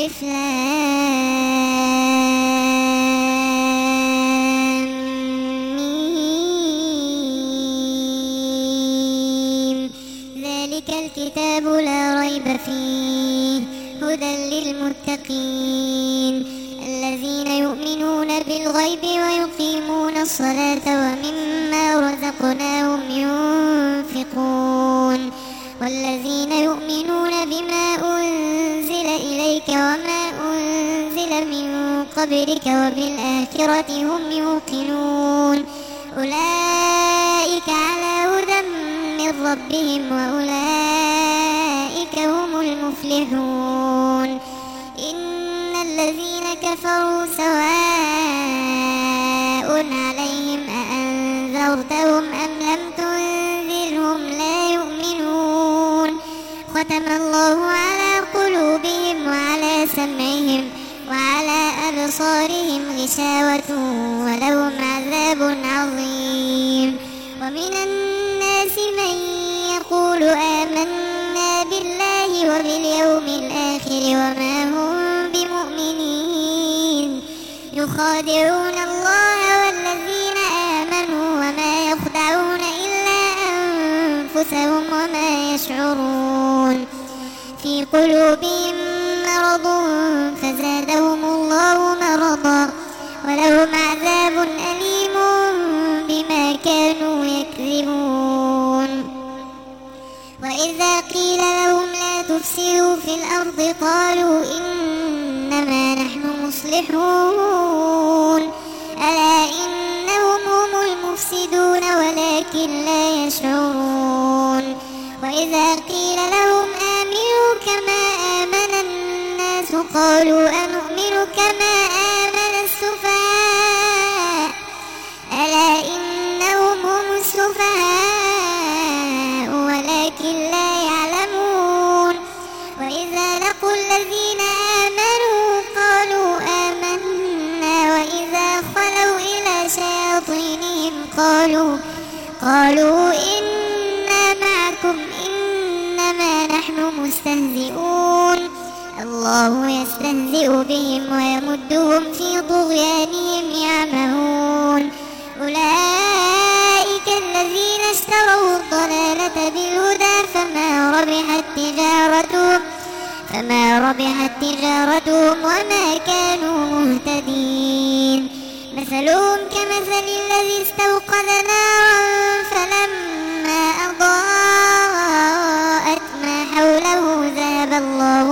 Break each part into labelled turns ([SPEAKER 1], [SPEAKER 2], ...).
[SPEAKER 1] ألف لام ميم ذلك الكتاب لا ريب فيه هدى للمتقين الذين يؤمنون بالغيب ويقيمون الصلاة ومما رزقناهم ينفقون والذين يؤمنون بما أنزل إليك وما أنزل من قبلك وبالآخرة هم يوقنون أولئك على هدى من ربهم وأولئك هم المفلحون إن الذين كفروا سواء عليهم أأنذرتهم أم لم تنذرهم لا يؤمنون ختم الله على قلوبهم وعلى سمعهم وعلى أبصارهم غشاوة ولهم عذاب عظيم ومن الناس من يقول آمنا بالله وباليوم الآخر وما هم بمؤمنين يخادعون الله والذين آمنوا وما يخدعون إلا أنفسهم وما يشعرون في قلوبهم مرض فزادهم الله مرضا ولهم عذاب أليم بما كانوا يكذبون وإذا قيل لهم لا تفسدوا في الأرض قالوا إنما نحن مصلحون ألا إنهم هم المفسدون ولكن لا يشعرون وإذا قيل لهم آمنوا كما آمن الناس قالوا أنؤمن كما آمن السفهاء ألا إنهم هم السفهاء ولكن لا يعلمون وإذا لقوا الذين آمنوا قالوا آمنا وإذا خلوا إلى شياطينهم قالوا إنا معكم إنما نحن مستهزئون الله يستهزئ بهم ويمدهم في طغيانهم يعمهون أولئك الذين اشتروا الضلالة بالهدى فما ربحت تجارتهم وما كانوا مهتدين مثلهم كمثل الذي استوقد نارا فلما أضاءت ما حوله ذهب الله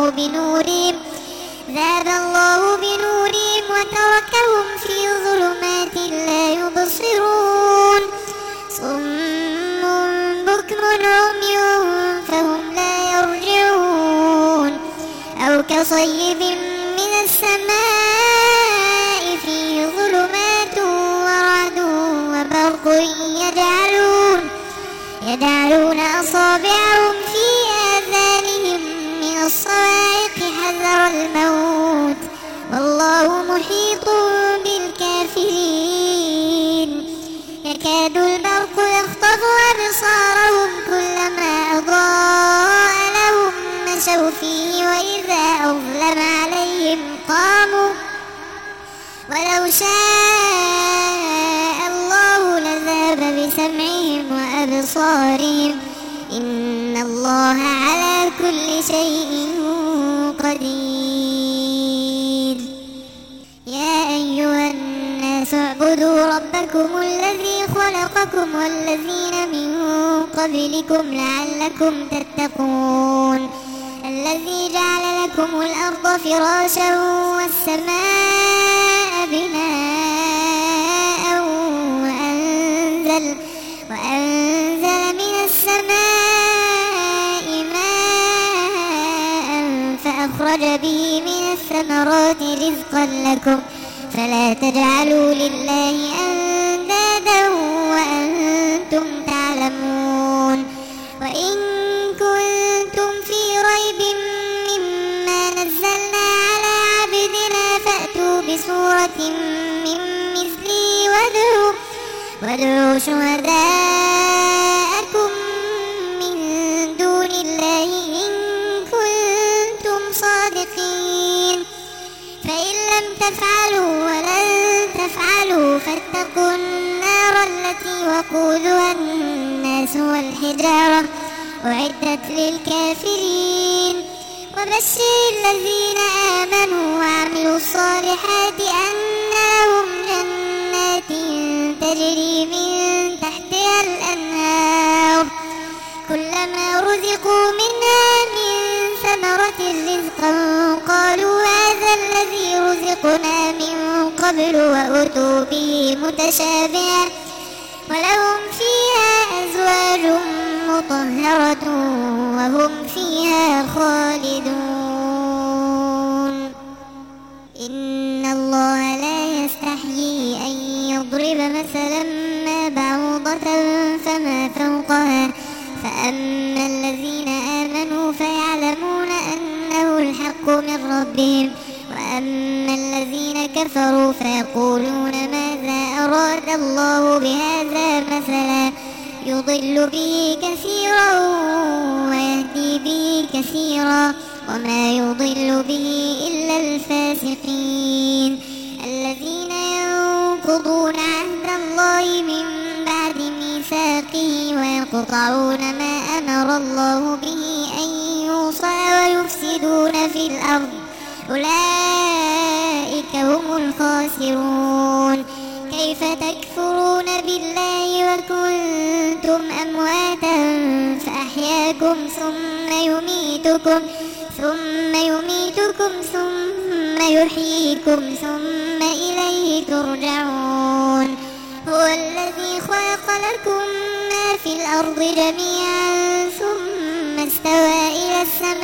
[SPEAKER 1] بنورهم وتركهم في ظلمات لا يبصرون صم بكم عمي فهم لا يرجعون أو كصيب من السماء فيه ظلمات ورعد وبرق يجعلون أصابعهم في آذانهم من الصواعق حذر الموت والله محيط بالكافرين يكاد البرق يخطف أبصارهم كلما أضاء لهم مشوا فيه وإذا أظلم عليهم قاموا ولو شاء الله لذهب بسمعهم وأبصارهم إن الله على كل شيء قدير يا أيها الناس اعبدوا ربكم الذي خلقكم والذين من قبلكم لعلكم تتقون الذي جعل لكم الأرض فراشا والسماء بناء وأنزل من السماء ماء فأخرج به من الثمرات رزقا لكم فلا تجعلوا لله أندادا وأنتم تعلمون وإن كنتم في ريب مما نزلنا على عبدنا فأتوا بسورة من مثله وادعوا شهداءكم من دون الله إن كنتم صادقين تفعلوا ولن تفعلوا فاتقوا النار التي وقودها الناس والحجارة أعدت للكافرين وبشر الذين آمنوا وعملوا الصالحات أن لهم جنات تجري من تحتها الأنهار كلما رزقوا منها من ثمرة رزقا قالوا هذا الذي رزقنا من قبل وأتوا به متشابها ولهم فيها أزواج مطهرة وهم فيها خالدون إن الله لا يستحيي أن يضرب مثلا ما بعوضة فما فوقها فأما الذين آمنوا فيعلمون أنه الحق من ربهم وأما الذين كفروا فيقولون ماذا أراد الله بهذا مثلا يضل به كثيرا ويهدي به كثيرا وما يضل به إلا الفاسقين الذين ينقضون عهد الله من بعد ميثاقه ويقطعون ما أمر الله به أن يوصى ويفسدون في الأرض أولئك هم الخاسرون كيف تكفرون بالله وكنتم أمواتا فأحياكم ثم يميتكم ثم يحييكم ثم إليه ترجعون هو الذي خلق لكم ما في الأرض جميعا ثم استوى إلى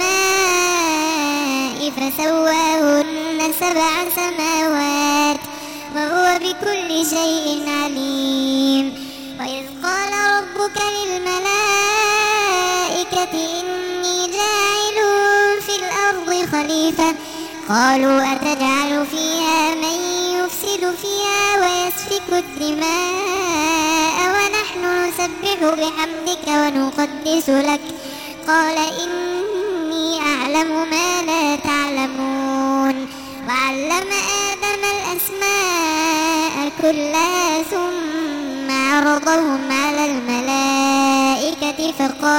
[SPEAKER 1] السماء فسواهن 7 سماوات وهو بكل شيء عليم وإذ قال ربك للملائكة إني جاعل في الأرض خليفة قالوا أتجعل فيها من يفسد فيها ويسفك الدماء ونحن نسبح بحمدك ونقدس لك قال إني أعلم ما لا تعلمون وعلم آدم الأسماء كلها ثم عرضهم على الملائكة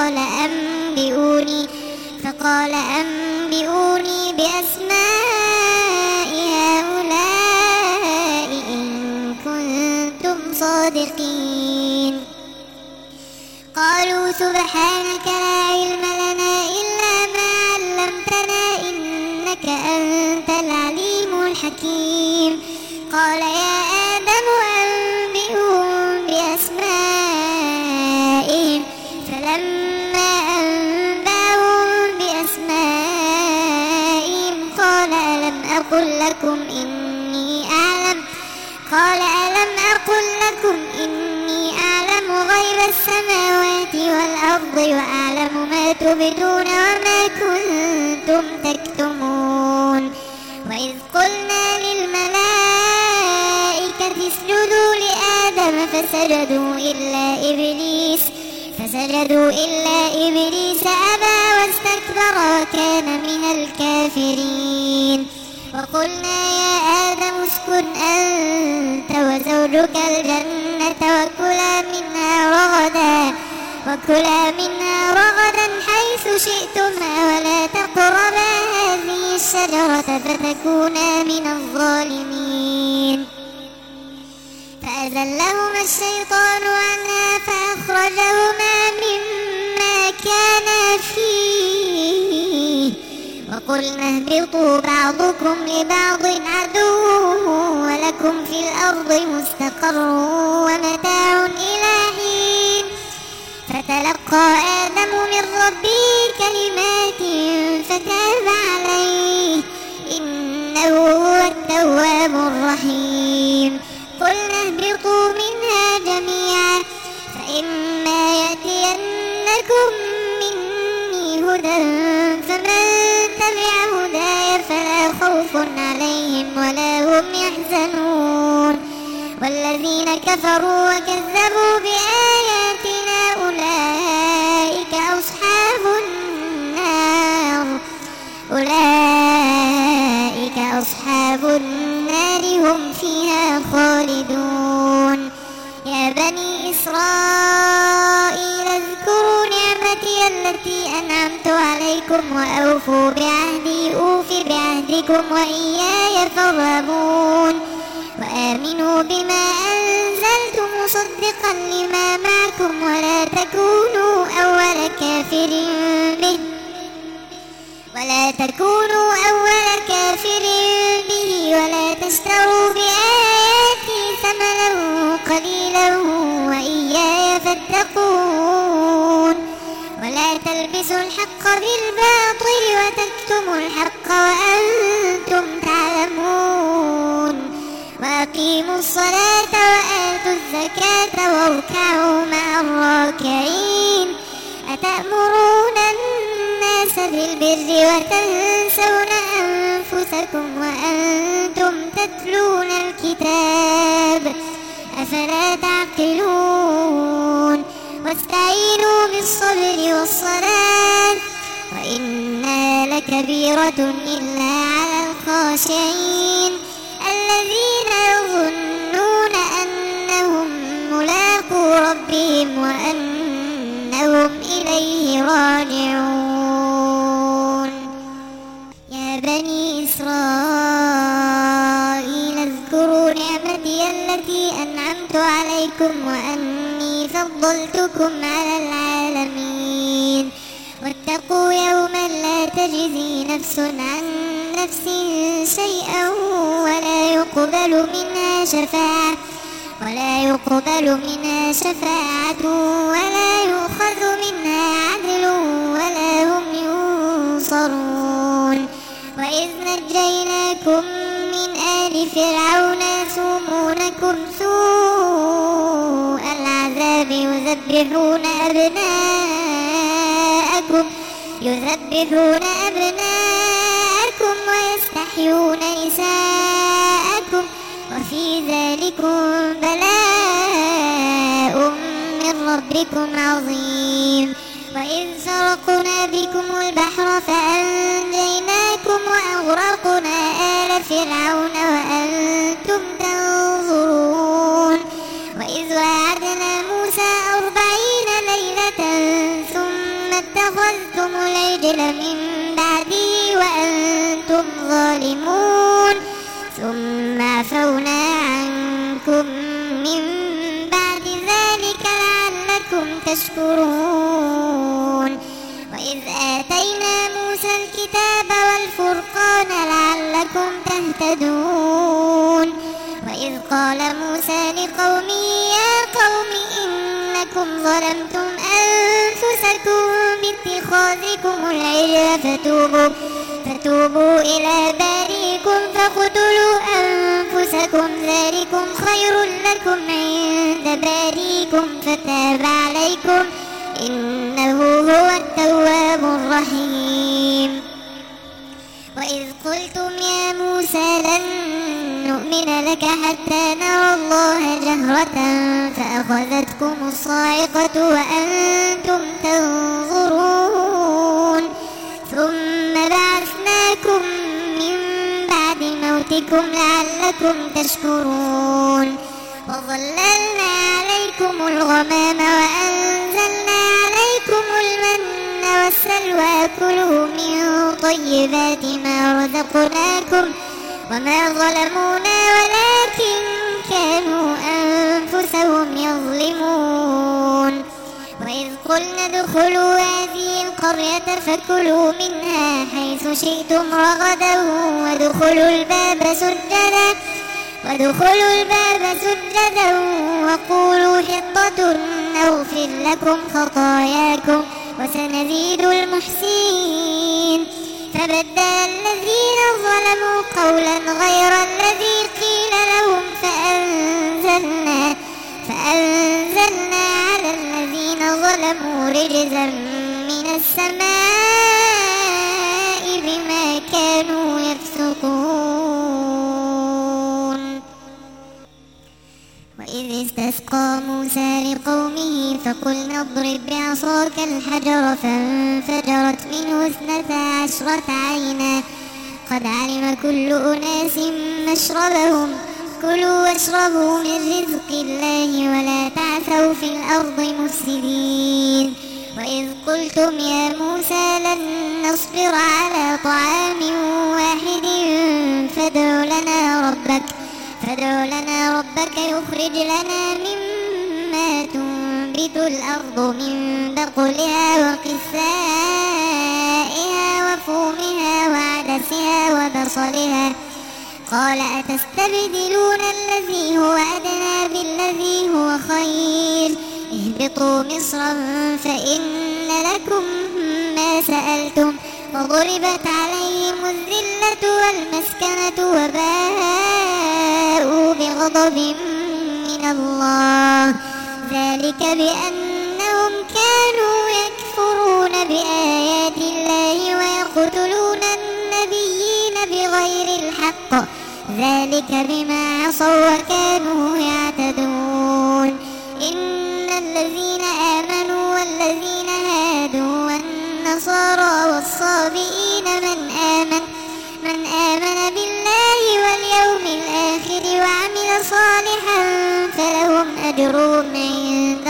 [SPEAKER 1] فقال أنبئوني بأسماء هؤلاء إن كنتم صادقين قالوا سبحانك لا علم لنا إلا ما علمتنا إنك أنت العليم الحكيم قال يا آدم أنبئهم بأسمائهم فلما أنبأهم بأسمائهم قال ألم أقل لكم إني أعلم غيب السماوات والأرض وأعلم ما تبدون وما كنتم تكتمون وإذ قلنا للملائكة اسجدوا لآدم فسجدوا إلا إبليس أبى واستكبر وكان من الكافرين وقلنا يا آدم اسكن أنت وزوجك الجنة وكلا منها رغدا حيث شئتما ولا تقربا هذه الشجرة فتكونا من الظالمين فأزلهما الشيطان عنها فأخرجهما مما كانا فيه وقلنا اهبطوا بعضكم لبعض عدو ولكم في الأرض مستقر ومتاع إلى حين فتلقى آدم من ربه كلمات فتاب عليه إنه هو التواب الرحيم قلنا اهبطوا منها جميعا فإما يأتينكم مني هدى فمن تبع هداي فلا خوف عليهم ولا هم يحزنون والذين كفروا وكذبوا بآياتنا أولئك أصحاب النار ربكم وإياي فارهبون وآمنوا بما أنزلت مصدقا لما معكم ولا تكونوا أول كافر به ولا تشتروا بآياتي ثمنا قليلا وإياي فاتقون ولا تلبسوا الحق بالباطل وتكتموا الحق وأنتم تعلمون وأقيموا الصلاة وآتوا الزكاة واركعوا مع الراكعين أتأمرون الناس بالبر وتنسون أنفسكم وأنتم تتلون الكتاب أفلا تعقلون واستعينوا بالصبر والصلاة وإنها لكبيرة إلا على الخاشعين الذين يظنون أنهم ملاقو ربهم وأنهم إليه راجعون. يا بني إسرائيل اذكروا نعمتي التي أنعمت عليكم وأني فضلتكم على العالمين واتقوا يوما لا تجزي نفس عن نفس شيئا ولا يقبل منها شفاعة ولا يؤخذ منها عدل ولا هم ينصرون. وإذ نجيناكم من آل فرعون يسومونكم سوء العذاب يذبحون أبناءكم ويستحيون نساءكم وفي ذلكم بلاء من ربكم عظيم. وإذ فرقنا بكم البحر فأنجيناكم وأغرقنا آل فرعون وأنتم تنظرون. وإذ وعدنا موسى 40 ليلة ثم اتخذتم العجل من بعده وأنتم ظالمون ثم عفونا عنكم من بعد ذلك لعلكم تشكرون. وإذ آتينا موسى الكتاب والفرقان لعلكم تهتدون. وإذ قال موسى لقومه يا قوم إنكم ظلمتم أنفسكم باتخاذكم العجل فتوبوا إلى بارئكم فاقتلوا أنفسكم ذلكم خير لكم عند بارئكم فتاب عليكم إنه هو التواب الرحيم. وإذ قلتم يا موسى لن نؤمن لك حتى نرى الله جهرة فأخذتكم الصاعقة وأنتم تنظرون ثم بعثناكم من بعد موتكم لعلكم تشكرون. وظللنا عليكم الغمام وأنزلنا عليكم المن والسلوى كلوا من طيبات ما رزقناكم وما ظلمونا ولكن كانوا أنفسهم يظلمون. وإذ قلنا ادخلوا هذه القرية فكلوا منها حيث شئتم رغدا وادخلوا الباب سجدا وقولوا حطة نغفر لكم خطاياكم وسنزيد المحسنين. فبدل الذين ظلموا قولا غير الذي قيل لهم فأنزلنا على الذين ظلموا رجزا من السماء بما كانوا يفسقون. وإذ استسقى موسى لقومه فقلنا اضرب بعصاك الحجر فانفجرت منه 12 عينا قد علم كل أناس مشربهم كلوا واشربوا من رزق الله ولا تعثوا في الأرض مفسدين. وإذ قلتم يا موسى لن نصبر على طعام واحد فادع لنا ربك يخرج لنا مما تنبت الأرض من بقلها وقثائها وفومها وعدسها وبصلها قال أتستبدلون الذي هو أدنى بالذي هو خير اهبطوا مصرا فإن لكم ما سألتم وضربت عليهم الذلة والمسكنة وباءوا بغضب من الله ذلك بأنهم كانوا يكفرون بآيات الله ويقتلون النبيين بغير الحق ذلك بما عصوا وكانوا يعتدون إن الذين آمنوا والذين هادوا والنصارى والصابئين من آمن بالله واليوم الآخر وعمل صالحا فلهم أجرهم عند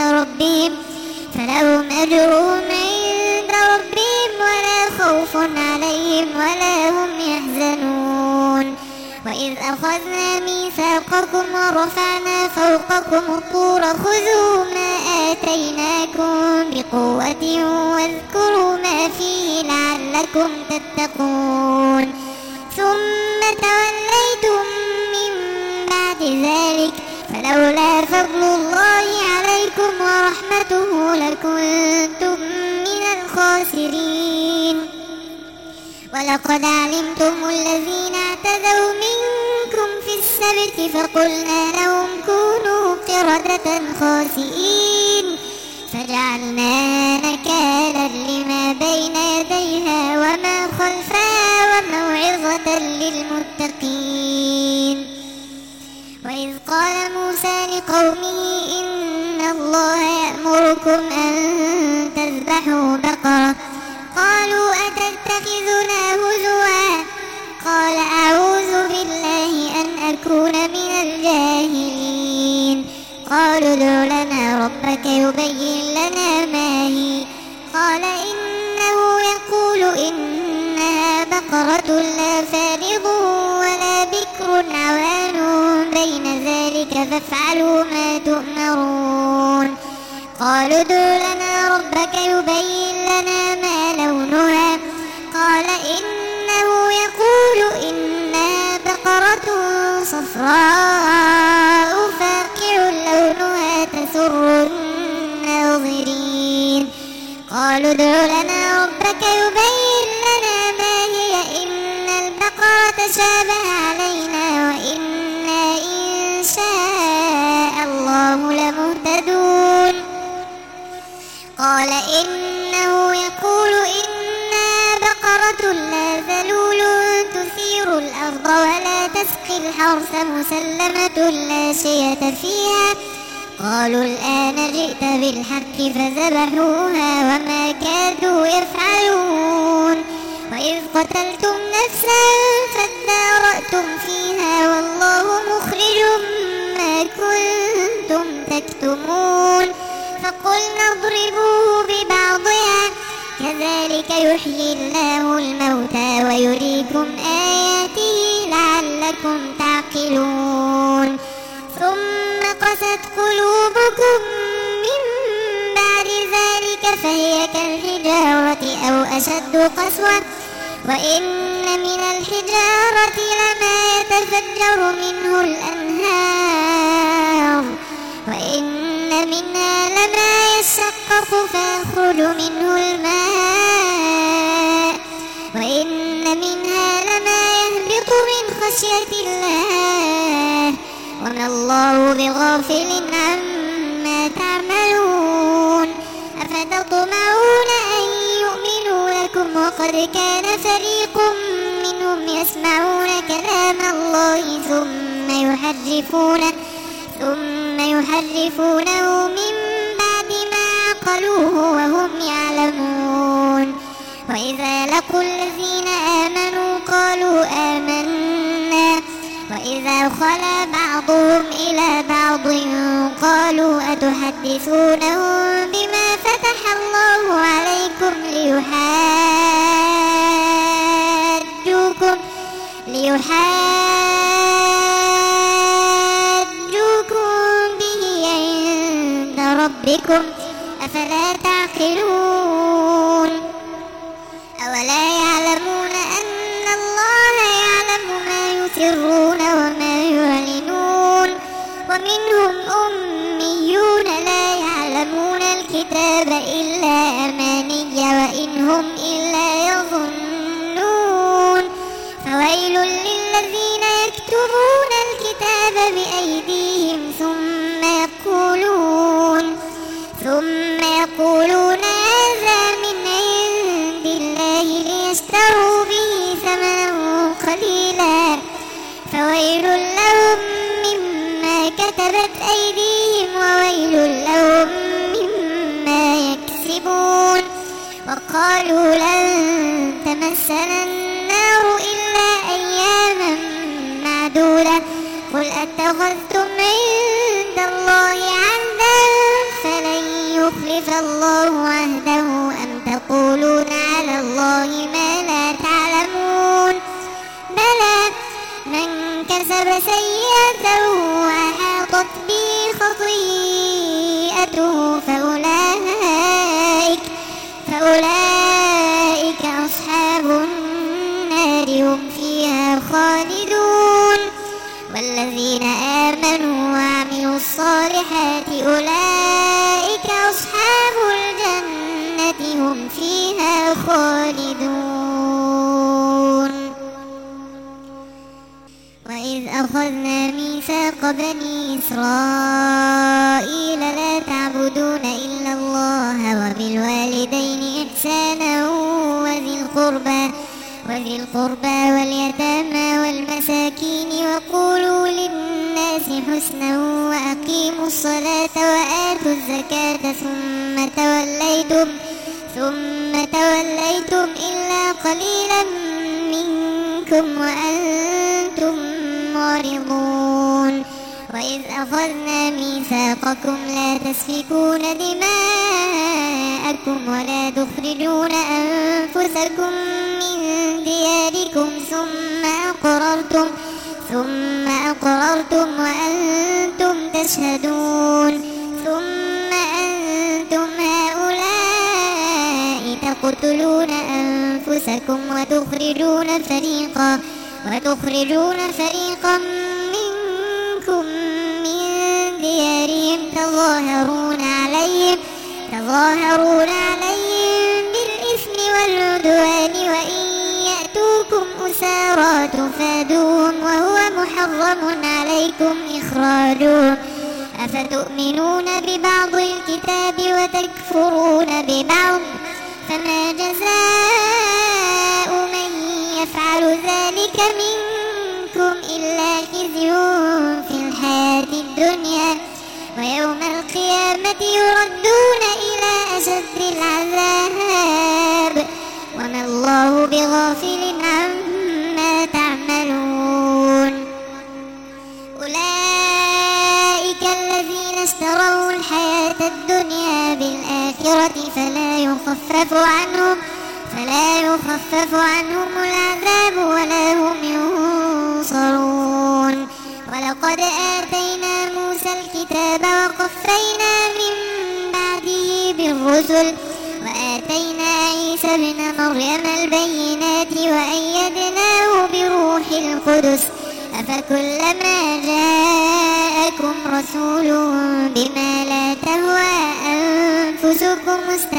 [SPEAKER 1] ربهم ولا خوف عليهم ولا هم يحزنون وإذ أخذنا ميثاقكم ورفعنا فوقكم الطور خذوا ما آتيناكم بقوة واذكروا ما فيه لعلكم تتقون ثم توليتم من بعد ذلك فلولا فضل الله عليكم ورحمته لكنتم من الخاسرين ولقد علمتم الذين اعتدوا منكم في السبت فقلنا لهم كونوا قردة خاسئين فجعلناها نكالا لما بين يديها وما خلفها وموعظة للمتقين وإذ قال موسى لقومه إن الله يأمركم أن تذبحوا بقرة قالوا أتتخذنا هزوا قال أعوذ بالله أن أكون من الجاهلين قالوا ادع لنا ربك يبين لنا ما هي قال إنه يقول إنها بقرة لا فارض ولا بكر عوان بين ذلك فافعلوا ما تؤمرون قالوا ادع لنا ربك يبين لنا ما لونها قال إنه يقول إنها بقرة صفراء فاقع لونها تسر الناظرين قالوا ادع لنا ربك يبين لنا ما هي إن البقرة تشابه علينا وإنا إن شاء الله لمهتدون قال إنه يقول إنها بقرة لا ذلول تثير الأرض ولا تسقي الحرث مسلمة لا شية فيها قالوا الآن جئت بالحق فذبحوها وما كادوا يفعلون وإذ قتلتم نفسا فادارأتم فيها والله مخرج ما كنتم تكتمون فقلنا اضربوه ببعضها كذلك يحيي الله الموتى ويريكم آياته لعلكم تعقلون ثم قست قلوبكم من بعد ذلك فهي كالحجارة أو أشد قسوة وإن من الحجارة لما يتفجر منه الأنهار وإن منها لما يشقق فيخرج منه الماء وإن منها لما يهبط من خشية الله وما الله بغافل عما تعملون أفتطمعون أن يؤمنوا لكم وقد كان فريق منهم يسمعون كلام الله ثم يحرفونه من بعد ما عقلوه وهم يعلمون وإذا لقوا الذين آمنوا قالوا آمنا وإذا خلا بعضهم إلى بعض قالوا أتحدثونهم بما فتح الله عليكم ليحاجوكم ربكم أفلا تعقلون أولا يعلمون أن الله يعلم ما يسرون وما يعلنون ومنهم أميون لا يعلمون الكتاب إلا أماني وإن هم إلا يظنون فويل للذين يكتبون الكتاب بأيديهم ثم يقولون هذا من عند الله ليشتروا به ثمنا قليلا فويل لهم مما كتبت أيديهم وويل لهم مما يكسبون وقالوا لن تمسنا النار إلا أياما معدودة قل أتخذتم عند الله عهدا فلن يخلف الله عهده أم تقولون على الله ما لا تعلمون بلى من كسب سيئة وأحاطت به خطيئته فأولئك أصحاب النار هم فيها خالدون والذين آمنوا وعملوا الصالحات أولئك أصحاب الجنة هم فيها خالدون وإذ أخذنا ميثاق بني إسرائيل لا تعبدون إلا الله وبالوالدين إحسانا وذي القربى واليتامى والمساكين وقولوا للناس حسنا وأقيموا الصلاة وآتوا الزكاة ثم توليتم إلا قليلا منكم وأنتم معرضون وإذ أخذنا ميثاقكم لا تسفكون دماءكم ولا تخرجون أنفسكم من دياركم ثم أقررتم وأنتم تشهدون ثم أنتم هؤلاء تقتلون أنفسكم وتخرجون فريقا منكم من ديارهم تظاهرون عليهم بالإثم والعدوان وإن يأتوكم أسارى تفادوهم وهو محرم عليكم إخراجهم أفتؤمنون ببعض الكتاب وتكفرون ببعض فما جزاء من يفعل ذلك منكم إلا خزي في الحياة الدنيا ويوم القيامة يردون إلى أشد العذاب وما الله بغافل عما تعملون أولئك الذين اشتروا الحياة الدنيا بالآخرة فلا يخفف عنهم العذاب ولا هم ينصرون ولقد آتينا موسى الكتاب وقفينا من بعده بالرسل وآتينا عيسى ابن مريم البينات وأيدناه بروح القدس أفكلما جاءكم رسول بما لا تهوى أنفسكم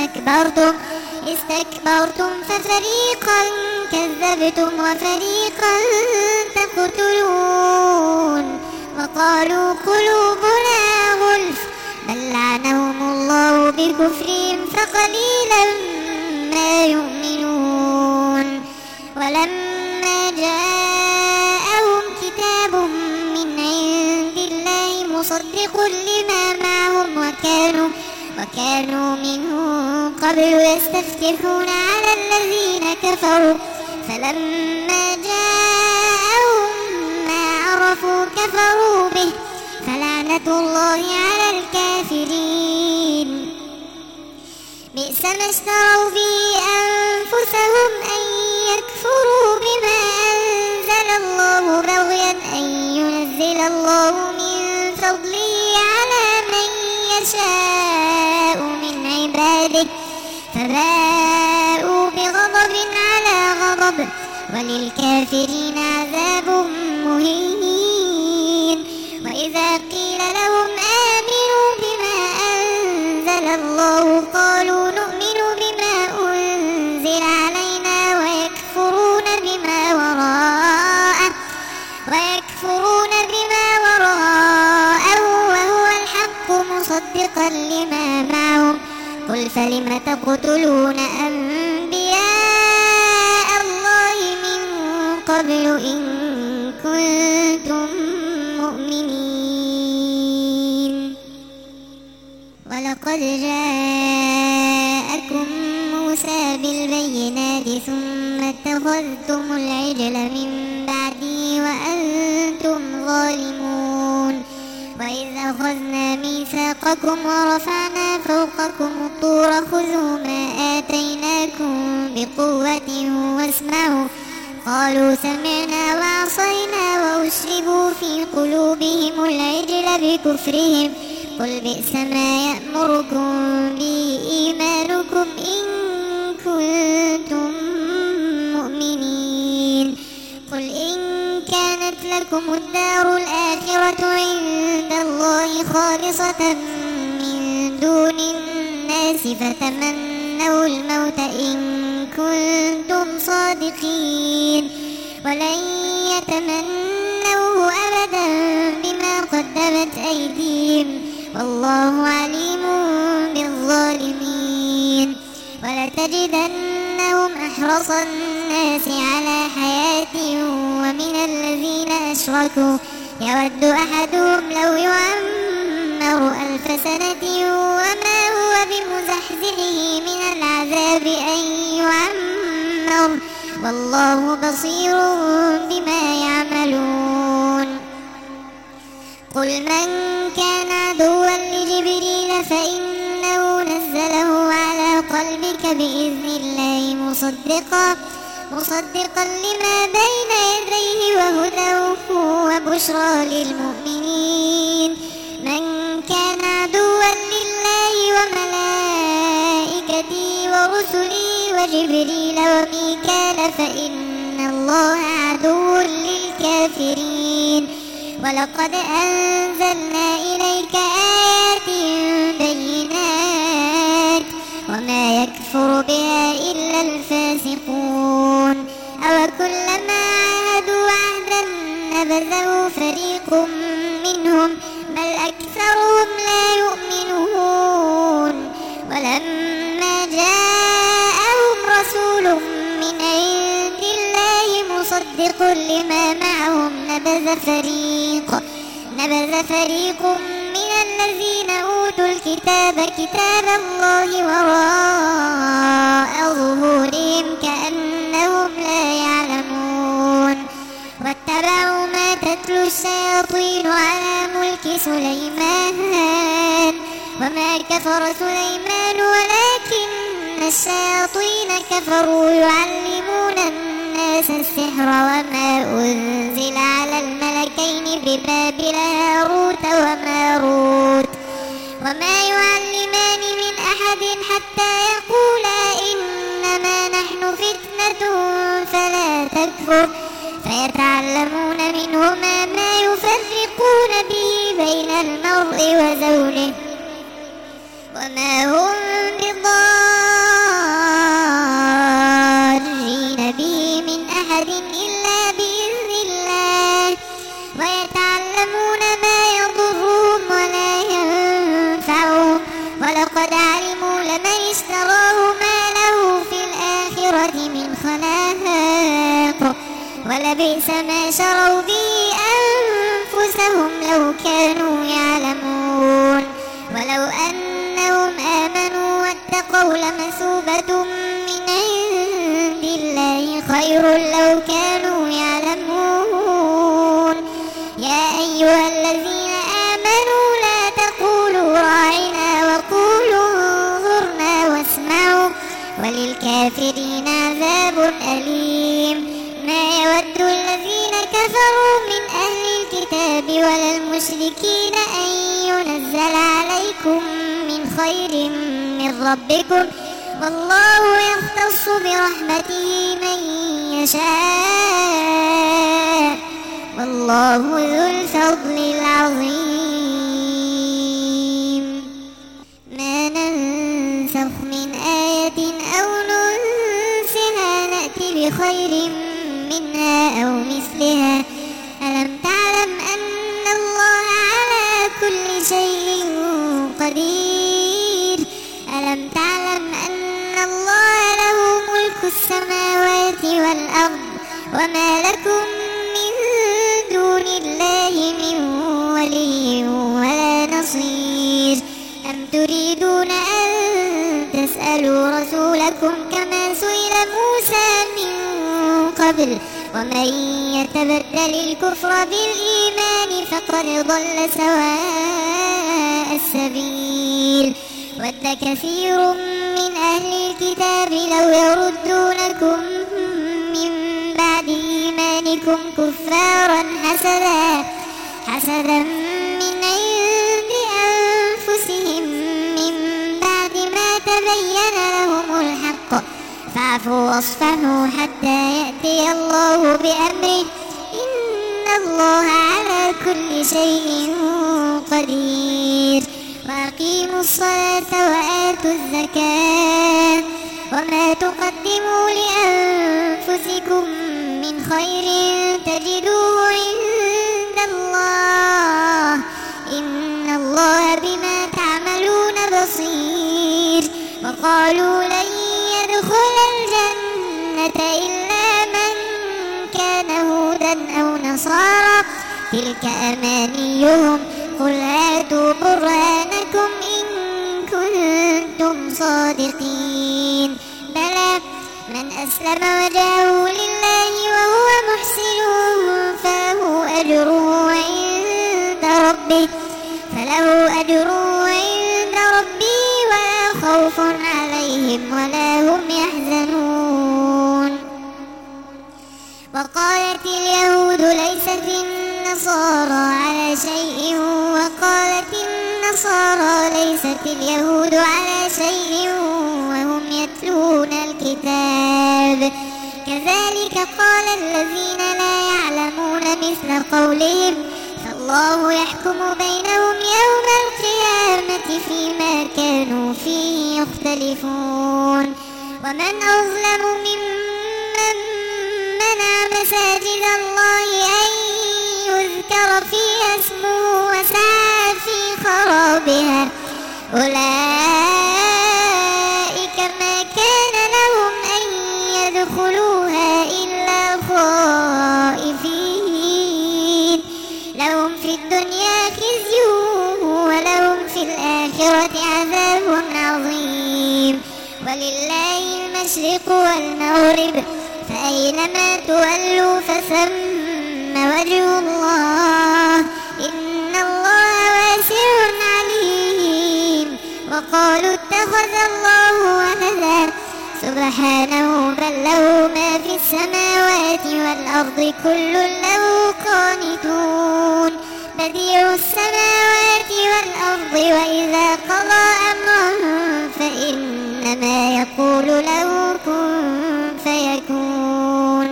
[SPEAKER 1] استكبرتم ففريقا كذبتم وفريقا تقتلون وقالوا قلوبنا غلف بل لعنهم الله بكفرهم فقليلا ما يؤمنون ولما جاءهم كتاب من عند الله مصدق لما معهم وكانوا منه قبل يستفتحون على الذين كفروا فلما جاءهم ما عرفوا كفروا به فلعنة الله على الكافرين بئس ما اشتروا به أنفسهم أن يكفروا بما أنزل الله بغيا أن ينزل الله من فضله على من يشاء وللكافرين عذاب مهين. وإذا قيل لهم آمنوا بما أنزل الله قالوا نؤمن بما أنزل علينا ويكفرون بما وراءه وهو الحق مصدقا لما معهم. قل فلم تقتلون أنبياء الله من قبل إن كنتم مؤمنين. ولقد جاءكم موسى بالبينات ثم اتخذتم العجل من بعده وأنتم ظالمون. وإذ أخذنا ميثاقكم ورفعنا فوقكم الطور خذوا ما آتيناكم بقوة واسمعوا. قالوا سمعنا وعصينا وأشربوا في قلوبهم العجل بكفرهم. قل بئس ما يأمركم به إيمانكم إن كنتم مؤمنين. قل إن كانت لكم الدار الآخرة عند الله خالصة من دون الناس فتمنوا الموت إن كنتم صادقين. ولن يتمنوه أبدا بما قدمت أيديهم والله عليم بالظالمين. ولتجدنهم أحرص الناس على حياة ومن الذين أشركوا يود أحدهم لو يعمر 1000 سنة وما هو بمزحزحه من العذاب أن يعمر والله بصير بما يعملون. قل من كان عدوا لجبريل فإنه نزله على قلبك بإذن الله مصدقا لما بين يديه وهدى وبشرى للمؤمنين. من كان عدوا لله وملائكته ورسله وجبريل وميكال فإن الله عدو للكافرين. ولقد أنزلنا إليك آيات بينات وما يكفر بها إلا الفاسقون. أوكلما عاهدوا عهدا نبذه فريق منهم بل أكثرهم لا يؤمنون. ولما جاءهم رسول من عند الله مصدق لما معهم نبذ فريق من الذين أوتوا الكتاب كتاب الله وراء ظهورهم كأنهم لا يعلمون. واتبعوا ما تتلو الشياطين على ملك سليمان وما كفر سليمان ولكن الشياطين كفروا يعلمون الناس السحر وما أنزل على الملكين ببابل هاروت وماروت وما يعلمان من أحد حتى يقولا إنما نحن فتنة فلا تكفر فيتعلمون منهما ما يفرقون به بين المرء وزوجه وما هم بضارين به من أحد إلا بإذن الله ويتعلمون ما يضرهم ولا ينفعهم ولقد علموا لمن اشتراه ما له في الآخرة من خلاق ولبئس ما شروا به أنفسهم لو كانوا يعلمون. ولو أنهم آمنوا واتقوا لمثوبة من عند الله خير لو كانوا يعلمون. يا أيها الذين آمنوا لا تقولوا راعنا وقولوا انظرنا واسمعوا وللكافرين عذاب أليم. ما يود الذين كفروا من أهل الكتاب ولا المشركين أن ينزل عليكم من خير من ربكم والله يختص برحمته من يشاء والله ذو الفضل العظيم. ما ننسخ من آية أو ننسها نأتي بخير منها أو مثلها. ألم تعلم أن الله على كل شيء قدير. ألم تعلم أن الله له ملك السماوات والأرض وما لكم من دون الله من ولي ولا نصير. أم تريدون أن تسألوا رسولكم كما سئل موسى من قبل ومن يتبدل الكفر بالإيمان فقد ضل سواء السبيل. ود كثير من أهل الكتاب لو يردونكم من بعد إيمانكم كفارا حسدا من عند أنفسهم من بعد ما تبين لهم الحق فاعفوا واصفحوا حتى يأتي الله بأمره إن الله على كل شيء قدير. وأقيموا الصلاة وآتوا الزكاة وما تقدموا لأنفسكم من خير تجدوه عند الله إن الله بما تعملون بصير. وقالوا لن يدخل الجنة إلا من كان هودا أو نصارى تلك أمانيهم قل هاتوا برهانكم إن كنتم صادقين. بلى من أسلم وجهه لله وهو محسن فله أجره عند ربي ولا خوف عليهم ولا هم يحزنون. وقالت اليهود ليست النصارى على شيء وقالت النصارى ليست اليهود على شيء وهم يتلون الكتاب كذلك قال الذين لا يعلمون مثل قولهم فالله يحكم بينهم يوم القيامة فيما كانوا فيه يختلفون. ومن أظلم ممن منع مساجد الله أن يذكر فيها اسمه وسعى في خرابها أولئك ما كان لهم أن يدخلوها إلا خائفين لهم في الدنيا خزي ولهم في الآخرة عذاب عظيم. ولله المشرق والمغرب فأينما تولوا فثم وجه الله إن الله واسع عليم. وقالوا اتخذ الله ولدا سبحانه بل له ما في السماوات والأرض كل له قانتون. بديع السماوات والأرض وإذا قضى أمرا فإنما يقول له كن فيكون.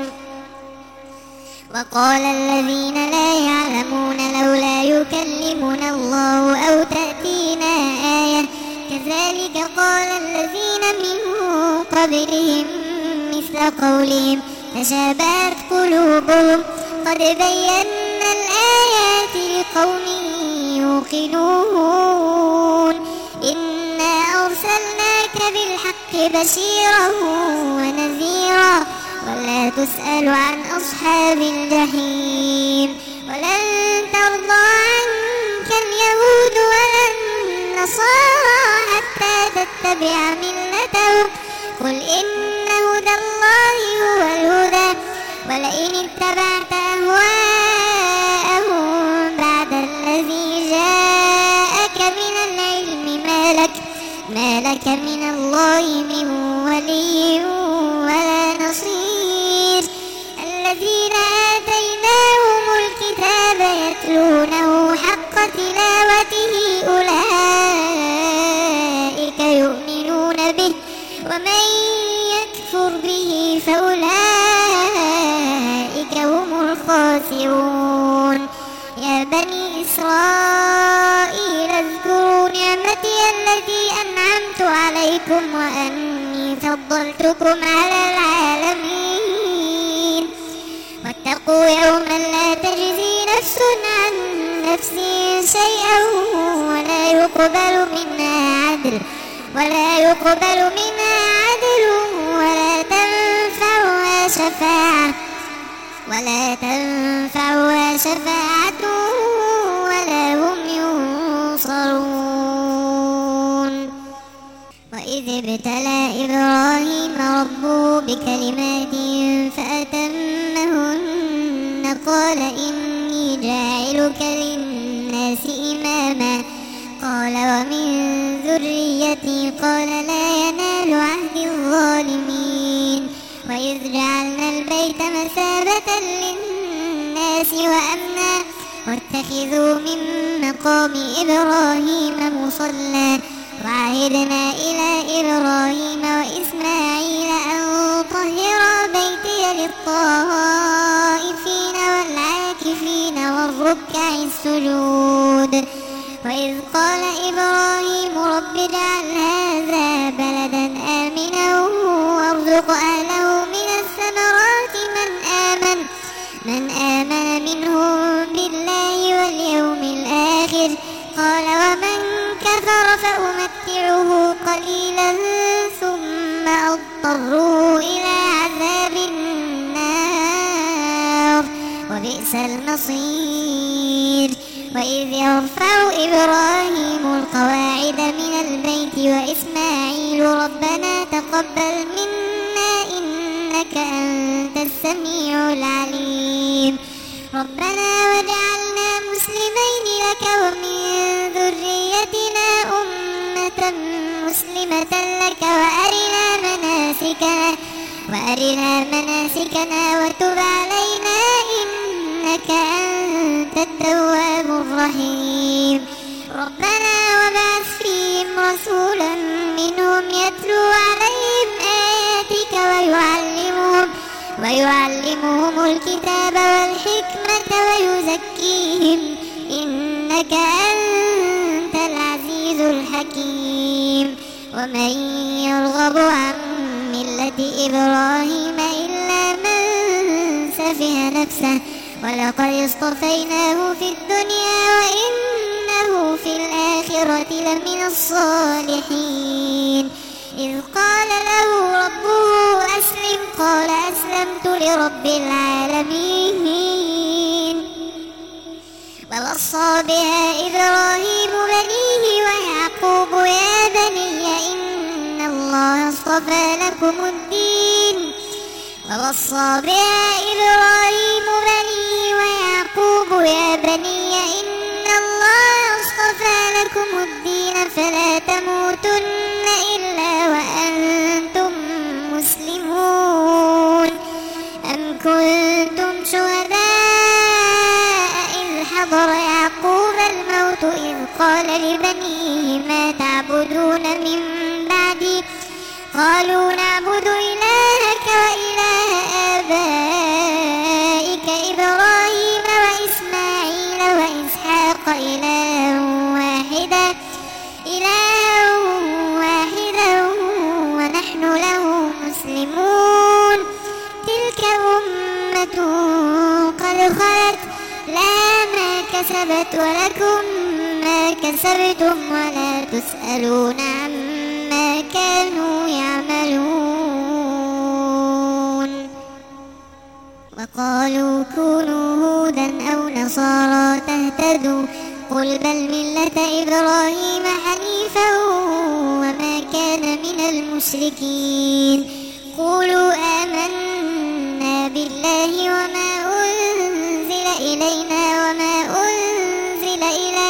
[SPEAKER 1] وقال الذين لا يعلمون لولا يكلمنا الله أو تأتينا آية كذلك قال الذين من قبلهم مثل قولهم تشابهت قلوبهم قد بينا الآيات لقوم يوقنون. إنا أرسلناك بالحق بشيرا ونذيرا ولا تسأل عن أصحاب الجحيم. ولن ترضى عنك اليهود ولا النصارى حتى تتبع ملتهم قل إن هدى الله هو الهدى ولئن اتبعت أهواءهم بعد الذي جاءك من العلم ما لك من الله من ولي ولا نصير. الذين آتيناهم الكتاب يتلونه حق تلاوته أولئك يؤمنون به ومن يكفر به فأولئك الخاسرون. يا بني إسرائيل اذكروا نعمتي التي أنعمت عليكم وأني فضلتكم على العالمين. واتقوا يوما لا تجزي نفس عن نفس شيئا ولا يقبل منها عدل ولا تنفعها شفاعة ولا هم ينصرون. وإذ ابتلى إبراهيم ربه بكلمات فأتمهن قال إني جاعلك للناس إماما قال ومن ذريتي قال لا ينال عهد الظالمين. وإذ جعلنا البيت مثابة للناس وأمنا واتخذوا من مقام إبراهيم مصلى وعهدنا إلى إبراهيم وإسماعيل أن طهرا بيتي للطائفين والعاكفين والركع السجود. وإذ قال إبراهيم رب اجعل هذا بلدا آمنا وارزق أهله من الثمرات من آمن منهم بالله واليوم الآخر قال ومن كفر فأمتعه قليلا ثم أضطره إلى عذاب النار وبئس المصير. وإذ يرفع إبراهيم القواعد من البيت وإسماعيل ربنا تقبل منا إنك أنت السميع العليم. ربنا واجعلنا مسلمين لك ومن ذريتنا أمة مسلمة لك وأرنا مناسكنا وتب علينا إنك أنت التواب الرحيم. ربنا وابعث فيهم رسولا منهم يتلو عليهم آياتك ويعلمهم الكتاب والحكمة ويزكيهم إنك أنت العزيز الحكيم. ومن يرغب عن ملة إبراهيم إلا من سفه نفسه ولقد اصطفيناه في الدنيا وإنه في الآخرة لمن الصالحين. إذ قال له ربه أسلم قال أسلمت لرب العالمين. ووصى بها إبراهيم بنيه ويعقوب يا بني إن الله اصطفى لكم الدين. ووصى بها إبراهيم بنيه ويعقوب يا بني إن الله اصطفى لكم الدين فلا تموتن إلا وأنتم مسلمون. أم كنتم شهداء إذ حضر يعقوب الموت إذ قال لبنيه ما تعبدون من بعدي قالوا نعبد إلهك وإله آبائك إبراهيم وإسماعيل وإسحاق إلها واحدا ونحن له مسلمون. تلك أمة قد خلت لها ما كسبت ولكم ما كسبتم ولا تسألون عما كانوا يعملون. وقالوا كونوا هودا أو نصارى تهتدوا قل بل ملة إبراهيم حنيفا وما كان من المشركين. قولوا آمنا بالله وما أنزل إلينا وما أنزل إلى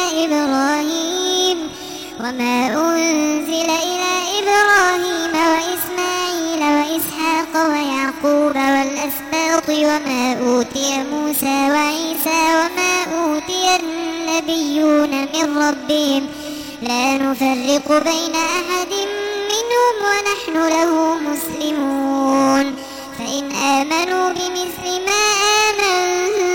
[SPEAKER 1] إبراهيم وإسماعيل وإسحاق ويعقوب والأسباط وما أوتي موسى وعيسى وما أوتي النبيون من ربهم لا نفرق بين أحد منهم ونحن له مسلمون. فإن آمنوا بمثل ما آمنتم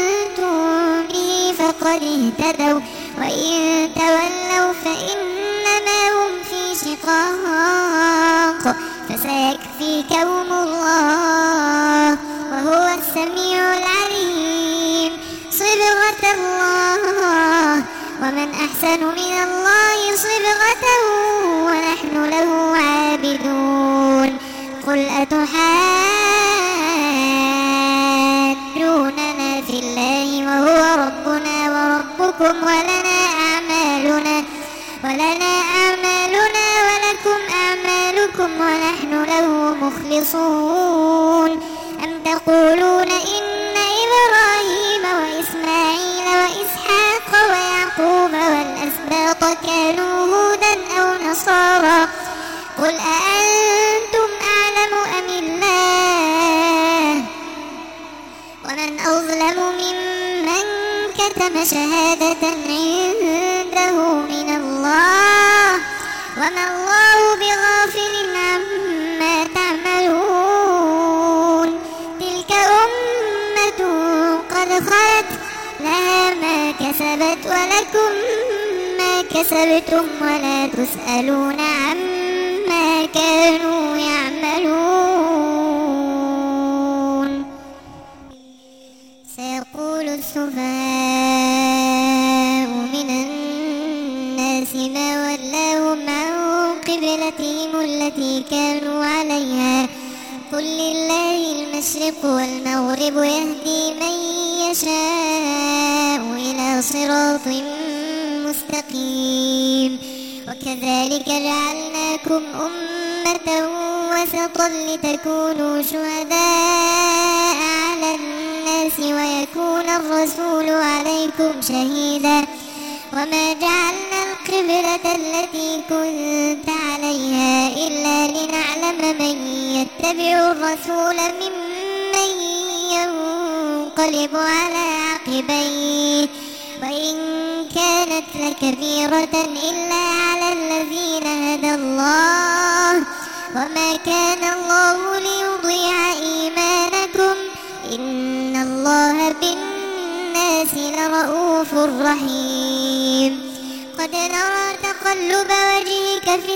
[SPEAKER 1] قد اهتدوا وإن تولوا فإنما هم في شقاق فسيكفيكهم الله وهو السميع العليم صبغة الله ومن أحسن من الله صبغة ونحن له عابدون قل أتحاجوننا في الله وهو ربنا وربكم ولنا أعمالنا ولكم أعمالكم ونحن له مخلصون أم تقولون إن إبراهيم وإسماعيل وإسحاق ويعقوب والأسباط كانوا هودا أو نصارى قل أأنتم أعلم أم الله ومن أظلم ممن كتم شهادة عنده من الله وما الله بغافل عما تعملون تلك أمة قد خلت لها ما كسبت ولكم ما كسبتم ولا تسألون عما كانوا يعملون سيقول السفهاء من الناس ما ولاهم عن قبلتهم التي كانوا عليها قل لله المشرق والمغرب يهدي من يشاء إلى صراط مستقيم وكذلك جعلناكم أمة وسطا لتكونوا شهداء على الناس ويكون الرسول عليكم شهيدا وما جعلنا القبلة التي كنت عليها إلا لنعلم من يتبع الرسول ممن ينقلب على عقبيه وإن كانت لكبيرة إلا على الذين هدى الله وما كان الله ليضيع إيمانكم إن الله بالناس لرؤوف رحيم قد نرى تقلب وجهك في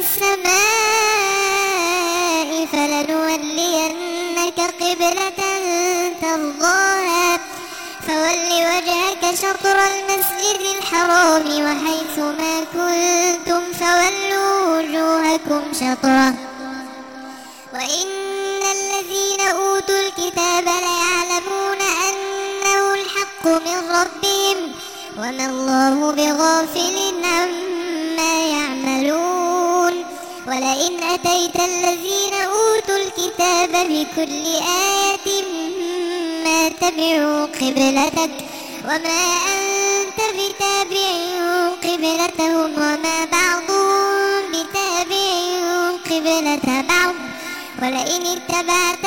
[SPEAKER 1] السماء فلنولينك قبلة ترضاها فول وجهك شطر المسجد الحرام وحيث ما كنتم فولوا وجوهكم شطره وإن الذين أوتوا الكتاب ليعلمون أنه الحق من ربهم وما الله بغافل عما يعملون ولئن أتيت الذين أوتوا الكتاب بكل آية ما تبعوا قبلتك وما أنت بتابع قبلتهم وما بعضهم بتابع قبلة بعض ولئن اتبعت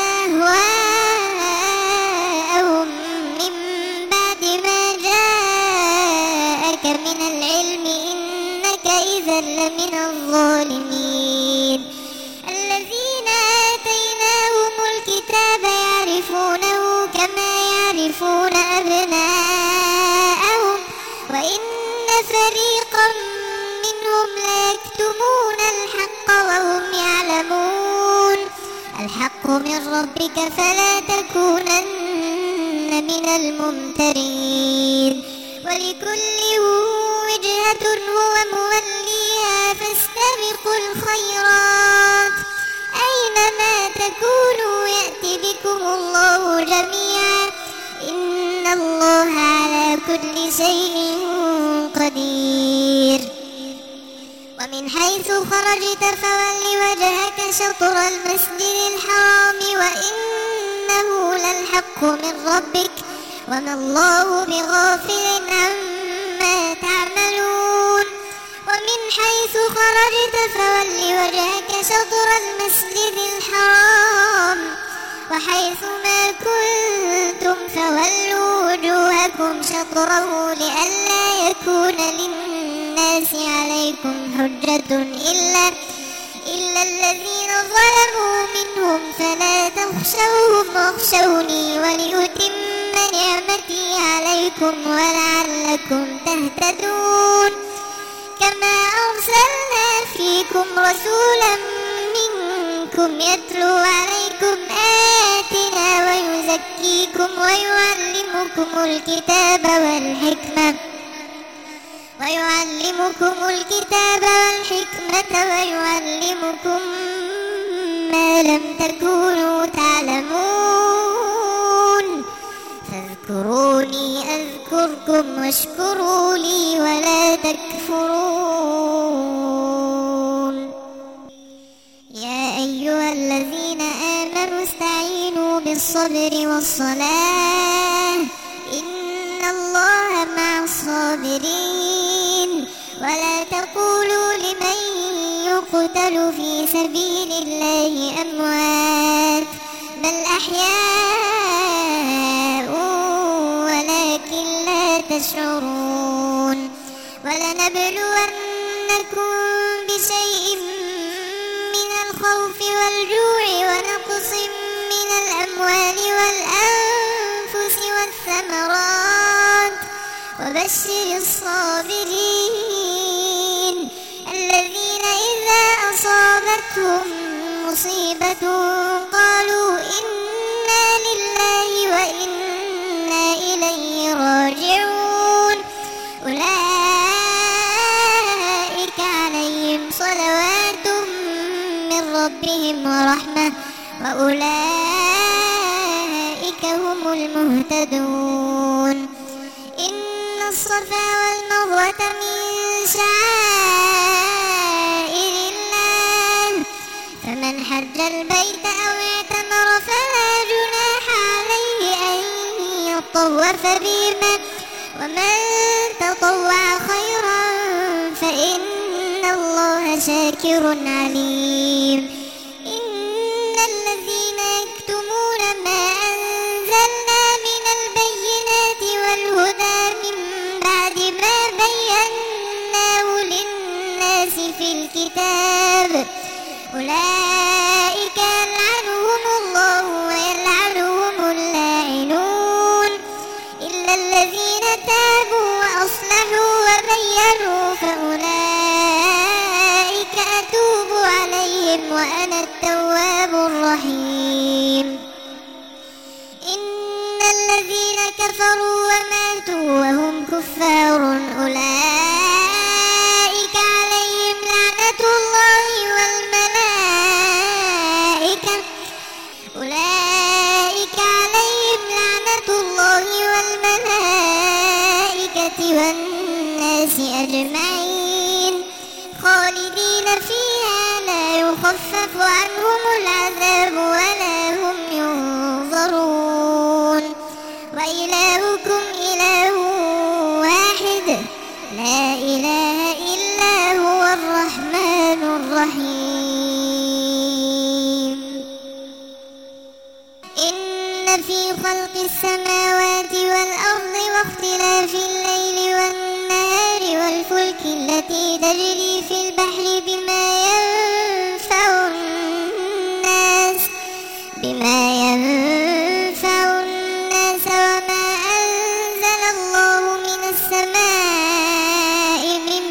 [SPEAKER 1] أهواءهم من بعد ما جاءك من العلم إنك إذا لمن الظالمين الذين آتيناهم الكتاب يعرفونه كما يعرفون أبناءهم وإن فريقا منهم ليكتمون الحق وهم يعلمون الحق من ربك فلا تكونن من الممترين ولكل وجهة هو موليها فاستبقوا الخيرات أينما تكونوا يأتي بكم الله جميعا إن الله على كل شيء قدير ومن حيث خرجت فول وجهك شطر المسجد الحرام وإنه للحق من ربك وما الله بغافل عما تعملون ومن حيث خرجت فول وجهك شطر المسجد الحرام وحيث ما كنتم فولوا وجوهكم شطره لئلا يكون للناس عليكم حجة إلا الذين ظلموا منهم فلا تخشوهم واخشوني ولأتم نعمتي عليكم ولعلكم لعلكم تهتدون كما أرسلنا فيكم رسولا منكم يتلو عليكم آياتنا ويزكيكم ويعلمكم الكتاب والحكمة ويعلمكم ما لم تكونوا تعلمون فاذكروني أذكركم واشكروا لي ولا تكفرون يا أيها الذين آمنوا استعينوا بالصبر والصلاة إن الله مع الصابرين ولا تقولوا لمن يقتل في سبيل الله أموات بل أحياء ولكن لا تشعرون ولنبلونكم بشيء من الخوف والجوع ونقص من الأموال والأنفس والثمرات وبشر الصابرين الذين إذا أصابتهم مصيبة قالوا إنا لله وإنا إليه راجعون أولئك عليهم صلوات من ربهم ورحمة وأولئك هم المهتدون إن الصفا والمروة من شعائر الله فمن حج البيت أو اعتمر فلا جناح عليه أن يطوف بهما ومن تطوع خيرا فإن الله شاكر عليم إن الذين يكتمون ما أنزلنا من البينات والهدى من بعد ما بيناه للناس في الكتاب أولئك يلعنهم الله ويلعنهم اللاعنون إلا الذين تابوا وأصلحوا وبينوا فأولئك أتوب عليهم وأنا التواب الرحيم إن الذين كفروا وماتوا وهم كفار أولئك عليهم لعنة الله والملائكة والناس أجمعين خالدين فيها لا يخفف عنهم العذاب ولا هم ينظرون وإلهكم إله واحد لا إله إلا هو الرحمن الرحيم إن في خلق السماوات والأرض واختلاف الليل والنهار والفلك التي تجري في البحر بما ينفع الناس وما أنزل الله من السماء من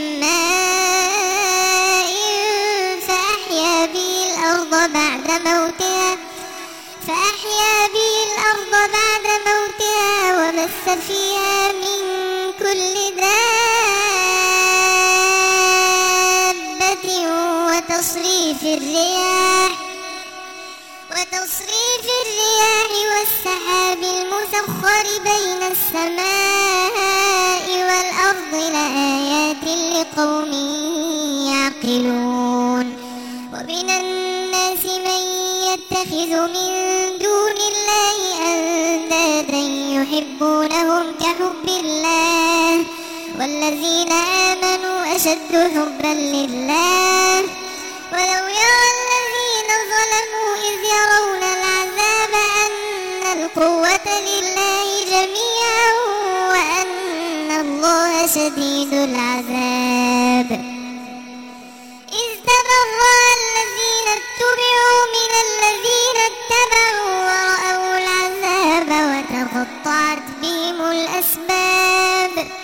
[SPEAKER 1] ماء فأحيا به الأرض بعد موتها وبث فيها من كل دابة وتصريف الرياح والسحاب المسخر بين السماء والأرض لآيات لقوم يعقلون ومن الناس من يتخذ من دون الله أندادا يحبونهم كحب الله والذين آمنوا أشد حبا لله ولو يرى الذين ظلموا إذ يرون العذاب أن القوة لله جميعا وأن الله شديد العذاب إذ تبرأ الذين اتبعوا من الذين اتبعوا ورأوا العذاب وتقطعت بهم الأسباب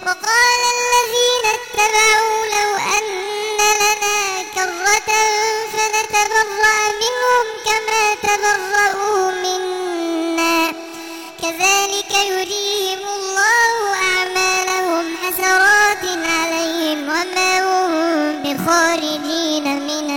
[SPEAKER 1] وقال الذين اتبعوا لو أن لنا كرة فنتبرأ منهم كما تبرأوا منا كذلك يريهم الله أعمالهم حسرات عليهم وما هم بخارجين من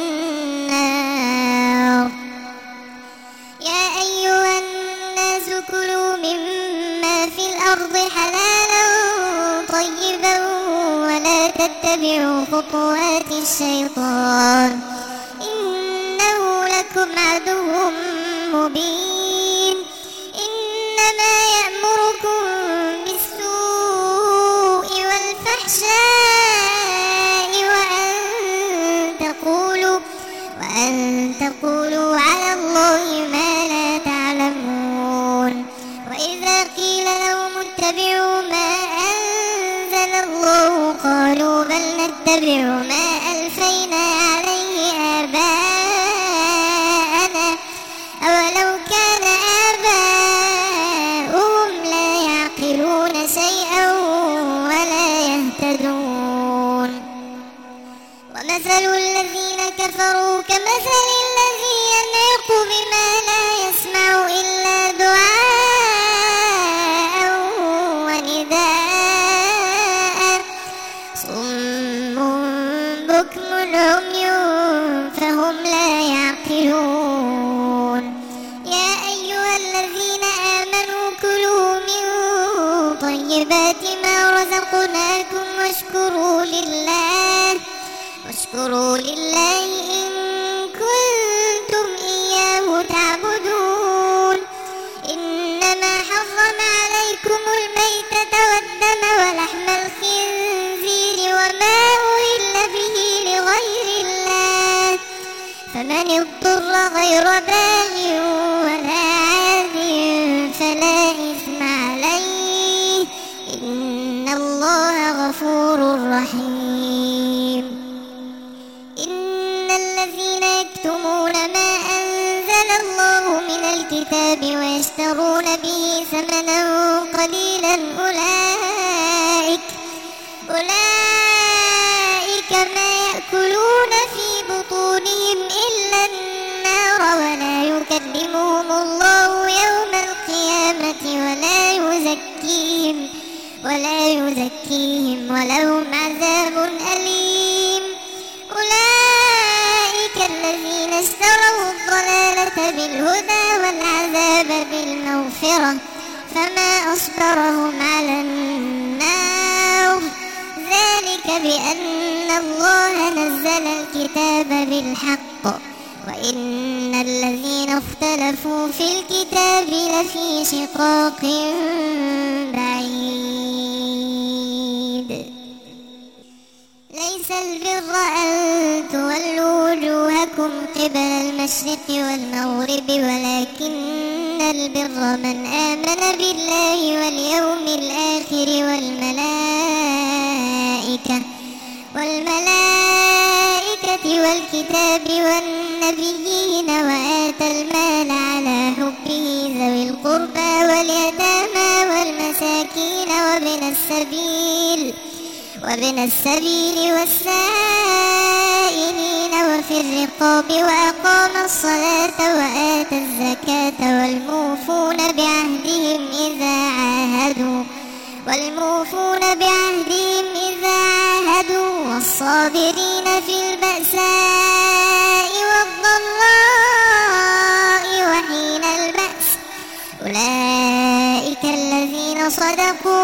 [SPEAKER 1] النار يا أيها الناس كلوا مما في الأرض حلالا طيبا ولا تتبعوا خطوات الشيطان إنه لكم عدو مبين إنما يأمركم بالسوء والفحشاء وأن تقولوا على الله ما لا تعلمون وإذا قيل لهم اتبعوا ما أنزل الله قالوا بل نتبع ما ألفينا عليه آباءنا أولو كان آباؤهم لا يعقلون شيئا ولا يهتدون ومثل الذين كفروا كمثل الذي ينعق بما لا يسمع إلا دعاء ونداء صم بكم عمي فهم لا يعقلون يا أيها الذين آمنوا كلوا من طيبات ما رزقناكم واشكروا لله إن كنتم إياه تعبدون إنما حرم عليكم الميتة والدم ولحم الخنزير وما أهل به لغير الله فمن اضطر غير باغ ولا عاد فلا إثم عليه إن الله غفور رحيم إن الذين يكتمون ما أنزل الله من الكتاب ويشترون به ثمنا قليلا أولئك ما يأكلون في بطونهم إلا النار ولا يكلمهم الله يوم القيامة ولا يزكيهم ولهم عذاب أليم أولئك الذين اشتروا الضلالة بالهدى والعذاب بالمغفرة فما أصبرهم على النار ذلك بأن الله نزل الكتاب بالحق وإن الذين اختلفوا في الكتاب لفي شقاق بعيد ليس البر أن تولوا وجوهكم قبل المشرق والمغرب ولكن البر من آمن بالله واليوم الآخر والملائكة والكتاب والنبيين وآتى المال على حبه ذوي القربى واليتامى والمساكين وابن السبيل والسائلين وفي الرقاب وأقام الصلاة وآتى الزكاة والموفون بعهدهم إذا عاهدوا والصابرين في البأساء والضراء وحين البأس أولئك الذين صدقوا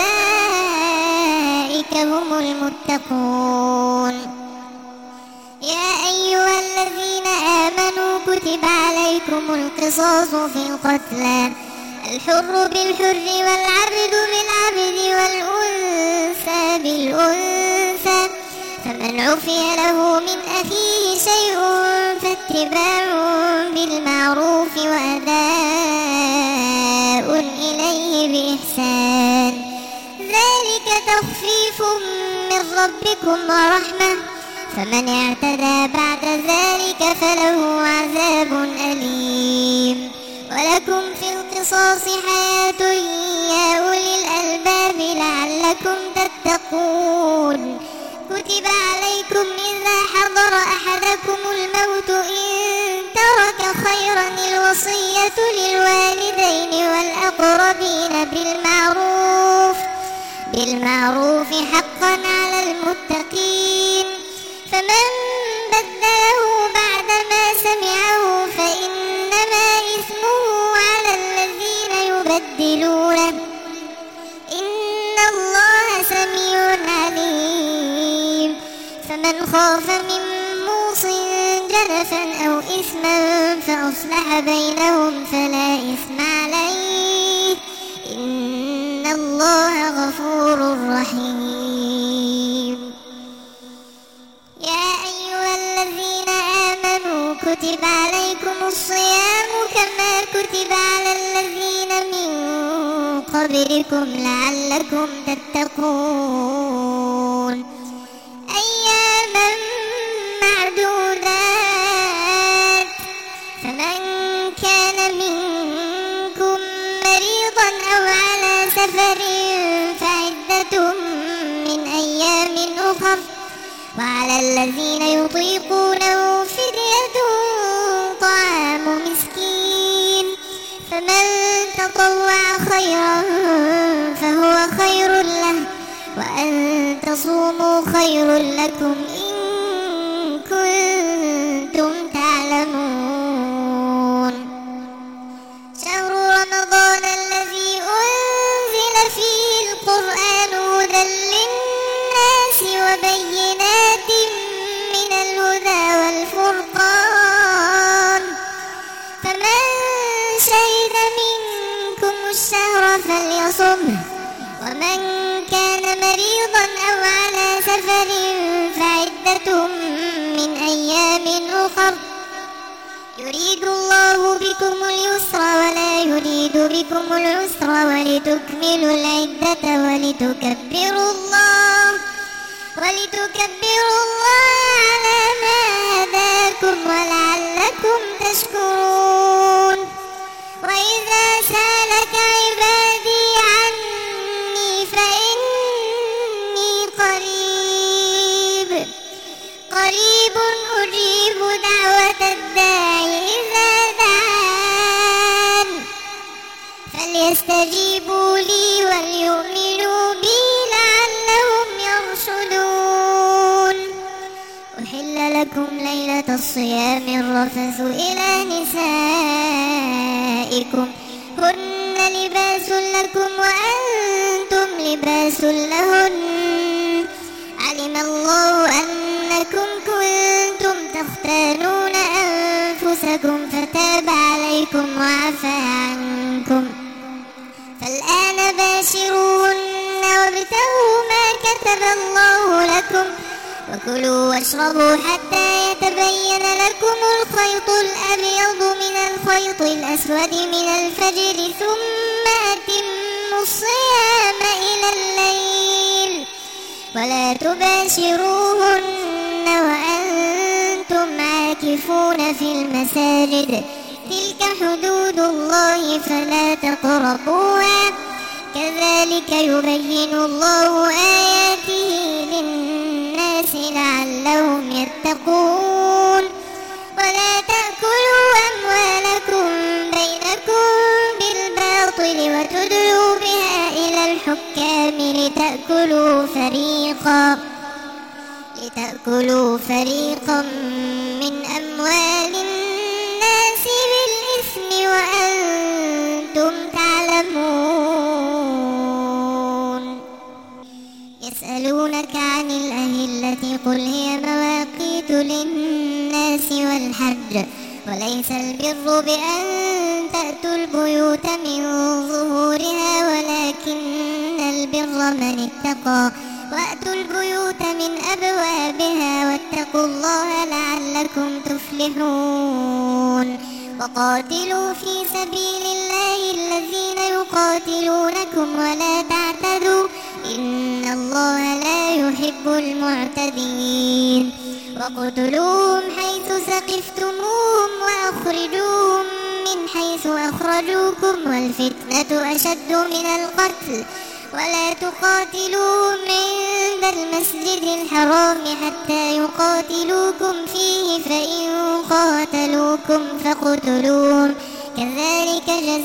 [SPEAKER 1] وأولئك هم المتقون يا أيها الذين آمنوا كتب عليكم القصاص في القتلى الحر بالحر والعبد بالعبد والأنثى بالأنثى فمن عفي له من أخيه شيء فاتباع بالمعروف وأداء إليه بإحسان ذلك تخفيف من ربكم ورحمة فمن اعتدى بعد ذلك فله عذاب أليم ولكم في القصاص حياة يا أولي الألباب لعلكم كتب عليكم إذا حضر أحدكم الموت إن ترك خيرا الوصية للوالدين والأقربين بالمعروف حقا على المتقين. فمن بدله بعدما سمعه فإنما إثمه على الذين يبدلونه إن الله سميع عليم. فمن خاف من موص جنفا أو إثما فأصلح بينهم فلا إثم عليه إن الله غفور رحيم. يا أيها الذين آمنوا كتب عليكم الصيام كما كتب على الذين من قبلكم لعلكم تتقون أياما معدودات. فمن كان منكم مريضا أو على سفر فعدة من أيام أخر وعلى الذين يطيقونه فدية طعام مسكين. فمن تطوع خيرا فهو خير له وأن تصوموا خير لكم إن كنتم تعلمون. شهر رمضان الذي أنزل فيه القرآن هدى للناس وبينات من الهدى والفرقان. فمن شهد منكم الشهر فليصمه ومن كان مريضا أو على سفر فعدة من أيام أخر يريد الله بكم اليسر ولا يريد بكم العسر ولتكملوا العدة ولتكبروا الله على ما هداكم ولعلكم تشكرون. وإذا سألك عبادي عني فإني قريب أجيب دعوة الداعي إذا دعان فليستجيبوا لي وليؤمنوا بي لعلهم يرشدون. أحل لكم ليلة الصيام الرفث إلى نسائكم هن لباس لكم وأنتم لباس لهن. علم الله أنكم كنتم تختانون أنفسكم فتاب عليكم وعفى عنكم فالآن باشروهن وابتغوا ما كتب الله لكم وكلوا واشربوا حتى يتبين لكم الخيط الأبيض من الخيط الأسود من الفجر ثم أتموا الصيام إلى الليل ولا تباشروهن وأنتم عاكفون في المساجد تلك حدود الله فلا تقربوها كذلك يبين الله آياته للناس لعلهم يتقون. ولا تأكلوا أموالكم بينكم بالباطل وتدلوا بها إلى الحكام لتأكلوا فريقا من أموال الناس بالإثم وأنتم تعلمون. يسألونك عن الأهلة قل هي مواقيت للناس والحج وليس البر بأن تأتوا البيوت من ظهورها ولكن البر من اتقى وأتوا البيوت من أبوابها واتقوا الله لعلكم تفلحون. وقاتلوا في سبيل الله الذين يقاتلونكم ولا تعتدوا إن الله لا يحب المعتدين. وقتلوهم حيث ثقفتموهم وأخرجوهم من حيث أخرجوكم والفتنة أشد من القتل ولا تقاتلوهم عند المسجد الحرام حتى يقاتلوكم فيه فإن قاتلوكم فاقتلوهم كذلك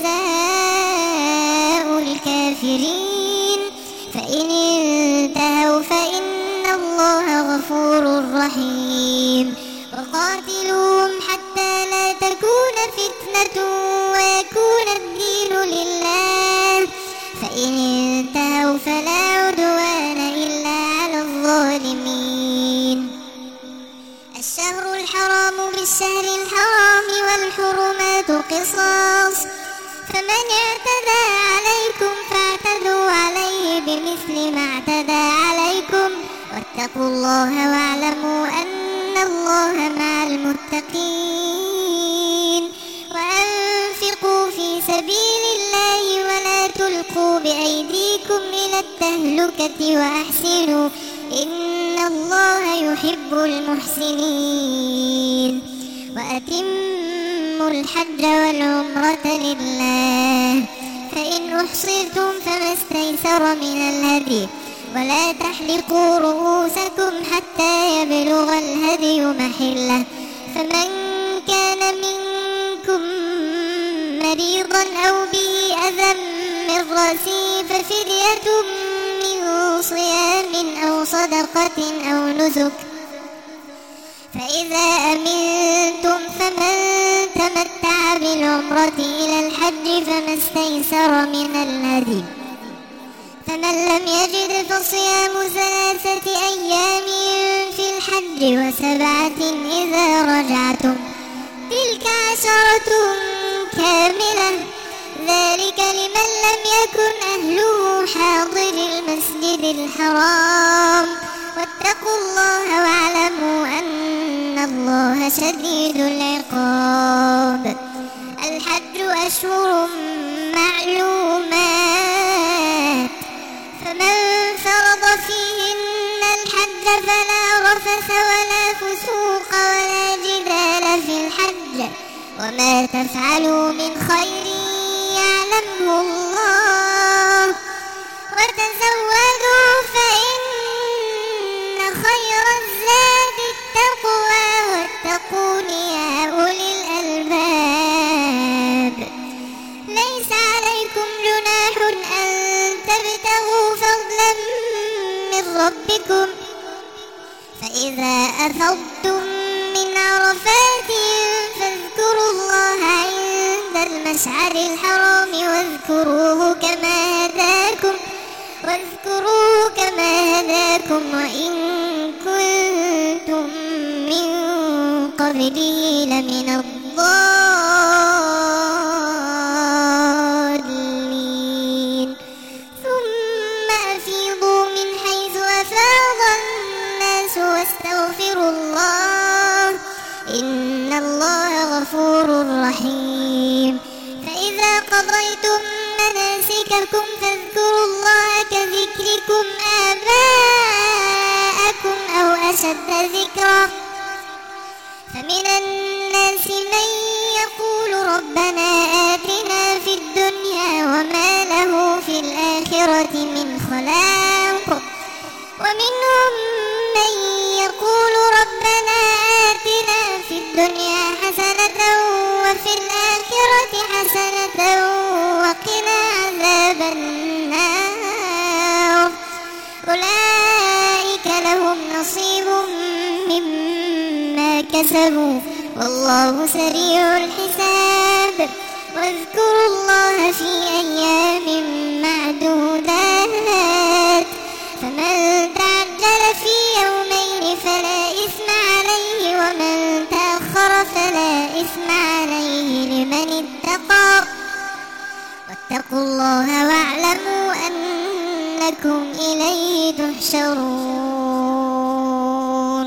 [SPEAKER 1] جزاء الكافرين فإن انتهوا فإن الله غفور رحيم وقاتلوهم حتى لا تكون فتنة ويكون الدين لله فإن انتهوا فلا عدوان إلا على الظالمين الشهر الحرام بالشهر الحرام والحرمات قصاص فمن اعتدى عليكم فاعتدوا عليه بمثل ما اعتدى عليكم واتقوا الله واعلموا أن الله مع المتقين وأنفقوا في سبيل الله ولا تلقوا بأيديكم إلى التهلكة وأحسنوا إن الله يحب المحسنين وأتموا الحج والعمرة لله فإن أحصرتم فما استيسر من الهدي ولا تحلقوا رؤوسكم حتى يبلغ الهدي محله فمن كان منكم مريضا أو به أذى من رأسه ففدية من صيام أو صدقة أو نسك فإذا أمنتم فمن تمتع بالعمرة إلى الحج فما استيسر من الهدي فمن لم يجد فصيام 3 أيام في الحج و7 إذا رجعتم تلك 10 كاملة ذلك لمن لم يكن أهله حاضر المسجد الحرام واتقوا الله واعلموا أن الله شديد العقاب الحج أشهر معلومات فمن فرض فيهن الحج فلا رفث ولا فسوق ولا جدال في الحج وما تفعلوا من خير يعلمه الله وتزودوا فإن خير الزاد التقوى واتقون يا أولي الألباب ليس عليكم جناح أن تبتغوا فضلا من ربكم فإذا أفضتم من عرفات فاذكروا الله عند المشعر الحرام واذكروه كما هداكم وإن كنتم من قبله لمن الضالين ثم أفيضوا من حيث أفاض الناس واستغفروا الله إن الله غفور رحيم فإذا قضيتم مناسككم فاذكروا الله كذكركم آباءكم أو أشد ذكرا فمن الناس من يقول ربنا آتنا في الدنيا وما له في الآخرة من خلاق ومنهم من يقول ربنا آتنا في الدنيا حسنة وفي الآخرة حسنة وقنا عذاب النار أولئك لهم نصيب مما كسبوا والله سريع الحساب واذكروا الله في أيام معدودات فمن تعجل في يومين فلا إثم عليه ومن تأخر فلا إثم عليه لمن اتقى واتقوا الله واعلموا أنكم إليه تحشرون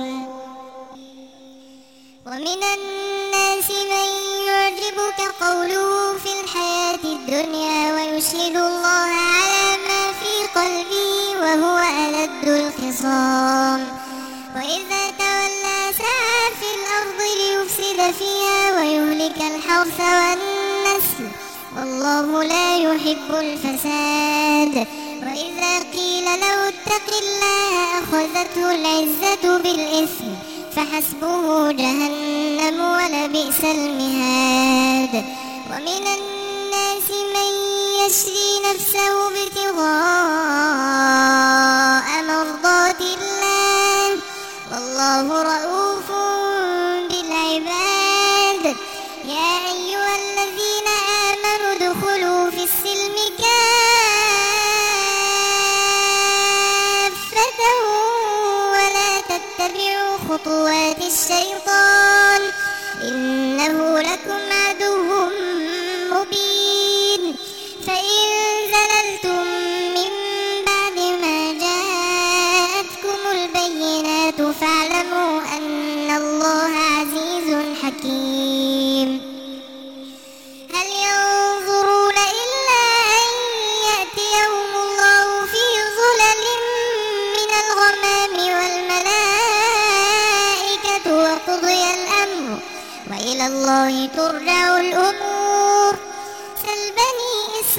[SPEAKER 1] ومن الناس من يعجبك قوله في الحياة الدنيا ويشهد الله على ما في قلبه وهو ألد الخصام وإذا تولى سعى في الأرض ليفسد فيها ويهلك الحرث والنسل والله والله لا يحب الفساد. وإذا قيل له اتق الله أخذته العزة بالإثم فحسبه جهنم ولبئس المهاد. ومن الناس من يشري نفسه ابتغاء مرضات الله والله رؤوف بالعباد. يا أيها الذين آمنوا ادخلوا في السلم كافة ولا تتبعوا خطوات الشيطان إنه لكم عدو مبين. فإن زللتم من بعد ما جاءتكم البينات فاعلموا أن الله عزيز حكيم. هل ينظرون إلا أن يأتيهم الله في ظلل من الغمام والملائكة وقضي الأمر وإلى الله ترجع الأمور. سل بني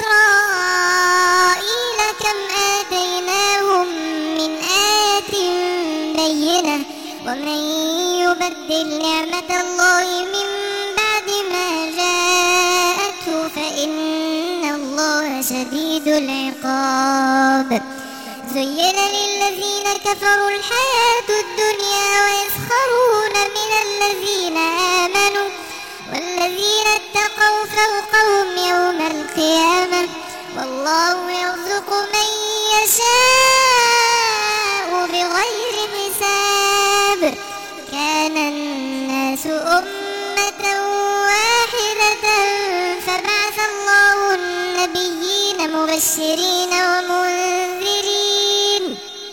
[SPEAKER 1] إسرائيل كم آتيناهم من آية بينة ومن يبدل نعمة الله من بعد ما جاءته فإن الله شديد العقاب. زين للذين كفروا الحياة الدنيا ويسخرون من الذين آمنوا والذين اتقوا فوقهم يوم القيامة والله يرزق من يشاء بغير حساب. كان الناس أمة واحدة فبعث الله النبيين مبشرين ومنذرين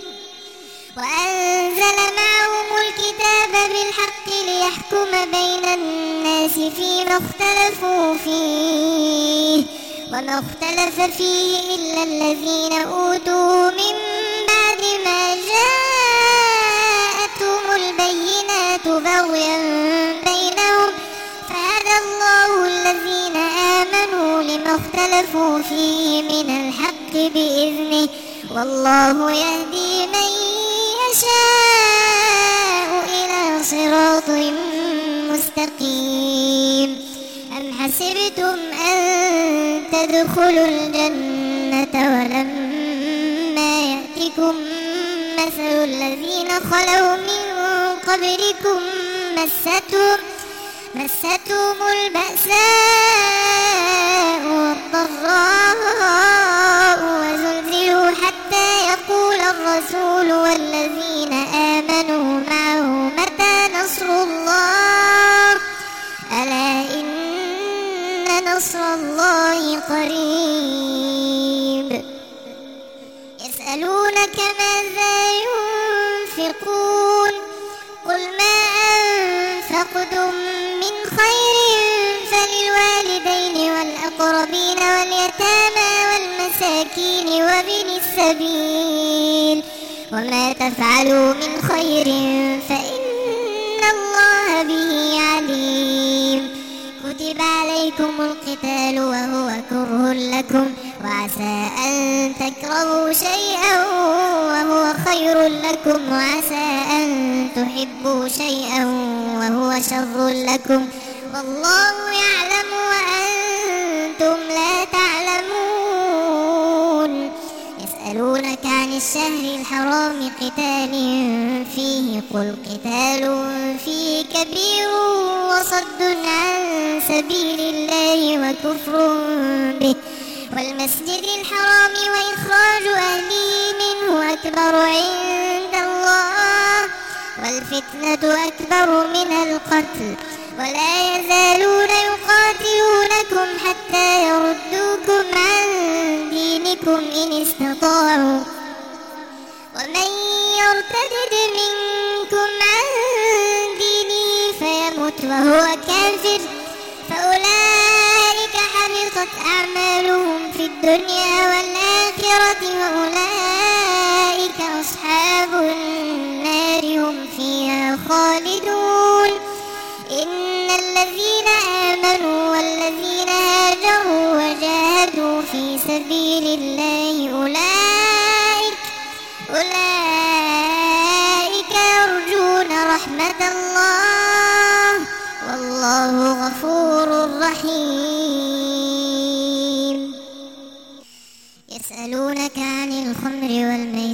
[SPEAKER 1] وأنزل معهم الكتاب بالحق ليحكم بين الناس فيما اختلفوا فيه وما اختلف فيه إلا الذين أوتوه من بعد ما جاءتهم البينات بغيا بينهم فهدى الله الذين آمنوا لما اختلفوا فيه من الحق بإذنه والله يهدي من يشاء إلى صراط مستقيم. أم حسبتم أن تدخلوا الجنة ولما يأتكم مثل الذين خلوا من قبلكم مستهم البأساء والضراء وزلزلوا حتى يقول الرسول والذين آمنوا معه متى نصر الله ألا إن نصر الله قريب. يسألونك ماذا ينفقون قل ما أنفقتم من خير فللوالدين والأقربين واليتامى والمساكين وابن السبيل وما تفعلوا من خير فإن الله به عليم. كتب عليكم القتال وهو كره لكم وعسى أن تكرهوا شيئا وهو خير لكم وعسى أن تحبوا شيئا وهو شر لكم والله يعلم وأنتم لا تعلمون. يسألونك عن الشهر الحرام قتال فيه قل قتال فيه كبير وصد عن سبيل الله وكفر به والمسجد الحرام وإخراج أهله منه أكبر عند الله والفتنة أكبر من القتل ولا يزالون يقاتلونكم حتى يردوكم عن دينكم إن استطاعوا ومن يرتد منكم عن دينه فيمت وهو كافر فأولئك حبطت أعمالهم في الدنيا والآخرة وأولئك أصحاب النار هم فيها خالدون. إن الذين آمنوا والذين هاجروا وجاهدوا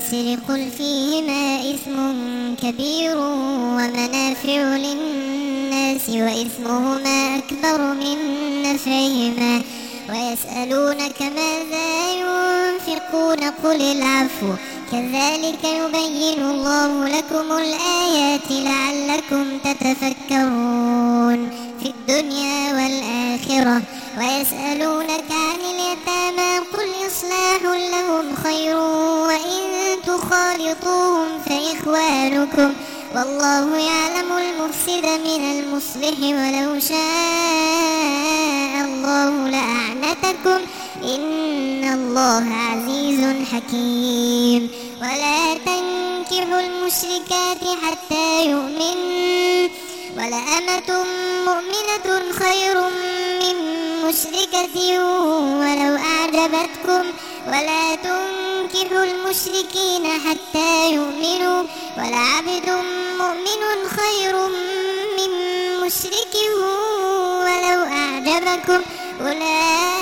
[SPEAKER 1] والعسر قل فيهما إثم كبير ومنافع للناس وإثمهما أكبر من نفعهما ويسألونك ماذا ينفقون قل العفو كذلك يبين الله لكم الآيات لعلكم تتفكرون في الدنيا والآخرة ويسألونك عن اليتامى قل إصلاح لهم خير وإن تخالطوهم فإخوانكم والله يعلم المفسد من المصلح ولو شاء الله لأعنتكم إن الله عزيز حكيم ولا تنكحوا المشركات حتى يؤمنوا ولأمة مؤمنة خير من مشركة ولو أعجبتكم ولا تنكحوا المشركين حتى يؤمنوا ولعبد مؤمن خير من مشرك ولو أعجبكم أولئك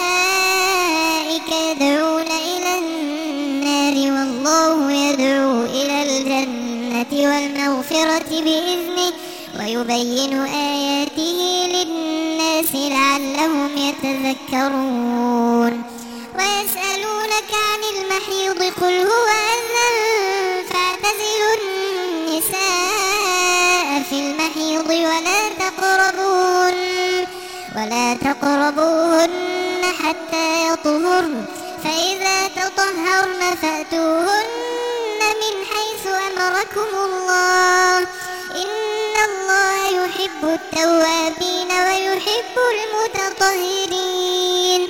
[SPEAKER 1] يدعون إلى النار والله يدعو إلى الجنة والمغفرة بإذنه ويبين آياته للناس لعلهم يتذكرون ويسألونك عن المحيض قل هو أذى فاعتزلوا النساء في المحيض ولا تقربوهن حتى يطهرن فإذا تطهرن فأتوهن من حيث أمركم الله إن الله يحب التوابين ويحب المتطهرين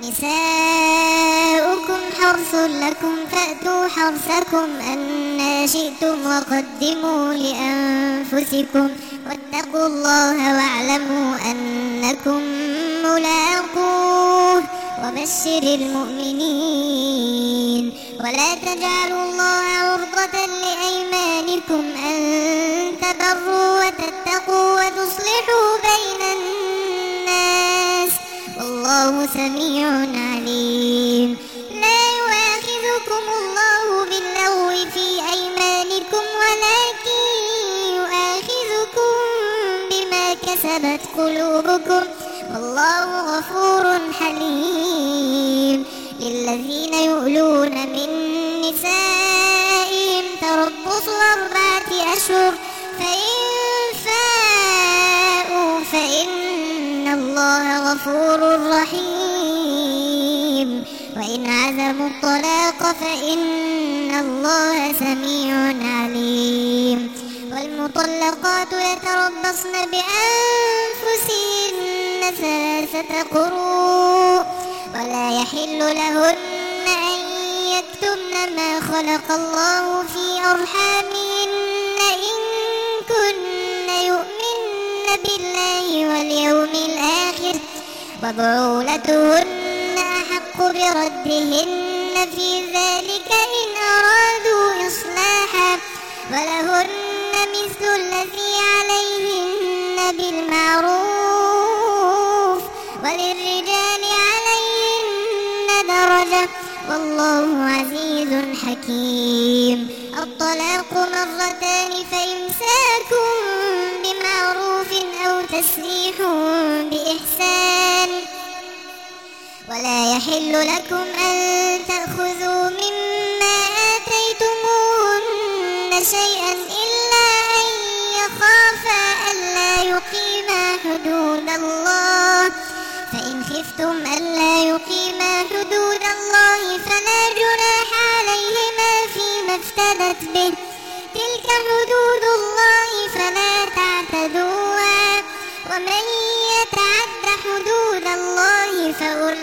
[SPEAKER 1] نساؤكم حرث لكم فأتوا حرثكم أنى شئتم وقدموا لأنفسكم واتقوا الله واعلموا أنكم ملاقوه وبشر المؤمنين ولا تجعلوا الله عرضة لأيمانكم أن تبروا وتتقوا وتصلحوا بين الناس والله سميع عليم لا يؤاخذكم الله باللغو في أيمانكم ولكن يؤاخذكم بما كسبت قلوبكم والله غفور حليم للذين يؤلون من نسائهم تربص 4 أشهر فإن فاءوا فإن الله غفور رحيم وإن عزموا الطلاق فإن الله سميع عليم والمطلقات يتربصن بأنفسهن 3 قروء ولا يحل لهن أن يكتمن ما خلق الله في أرحامهن إن كن يؤمن بالله واليوم الآخر وبعولتهن أحق بردهن في ذلك إن أرادوا إصلاحا ولهن مثل الذي عليهن بالمعروف وللرجال عليهن درجة والله عزيز حكيم الطلاق 2 فإمساك بمعروف أو تسريح بإحسان ولا يحل لكم أن تأخذوا مما آتيتموهن شيئا إلا أن يخافا ألا يقيما حدود الله فإن خفتم ألا يقيما حدود الله فلا جناح عليهما فيما افتدت به تلك حدود الله فلا تعتدوها ومن يتعد حدود الله فأولئك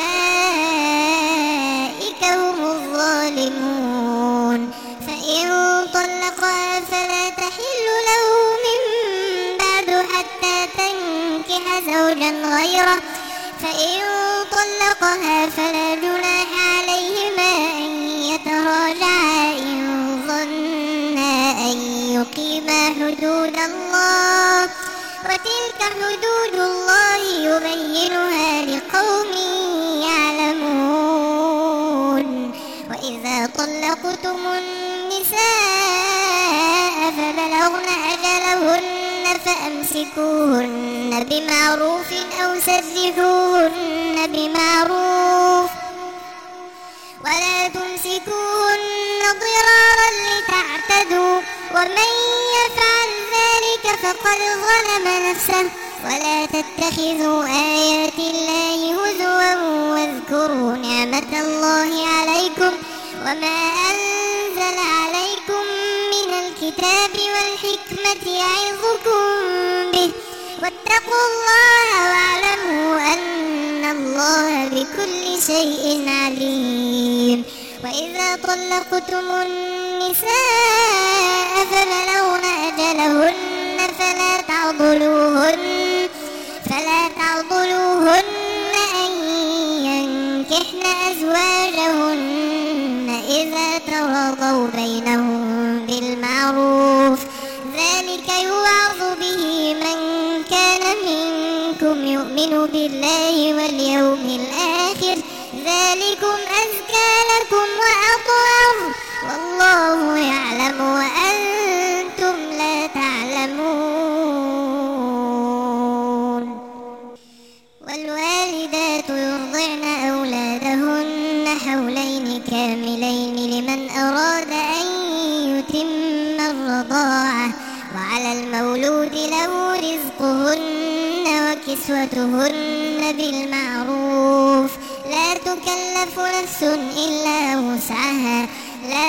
[SPEAKER 1] هم الظالمون فإن طلقها فلا تحل له من بعد حتى تنكح زوجا غيره فإن طلقها فلا جناح عليهما أن يتراجعا إن ظنا أن يقيما حدود الله وتلك حدود الله يبينها لقوم يعلمون وإذا طلقتم النساء فبلغن أجلهن فأمسكوهن بمعروف أو سرحوهن بمعروف ولا تمسكوهن ضرارا لتعتدوا ومن يفعل ذلك فقد ظلم نفسه ولا تتخذوا آيات الله هزوا واذكروا نعمة الله عليكم وما أنزل عليكم من الكتاب والحكمة يعظكم به واتقوا الله واعلموا أن الله بكل شيء عليم. وإذا طلقتم النساء فبلغن أجلهن فلا تعضلوهن أن ينكحن أزواجهن إذا تراضوا بينهم بالمعروف ذلك يوعظ به من كان منكم يؤمن بالله واليوم الآخر ذلكم أزكى لكم وأطهر والله يعلم وأنتم لا تعلمون. والوالدات يرضعن أولادهن حولين كاملين لمن أراد أن يتم الرضاعة وعلى المولود له رزقهن وكسوتهن بالمعروف لا تكلف نفس إلا وسعها لا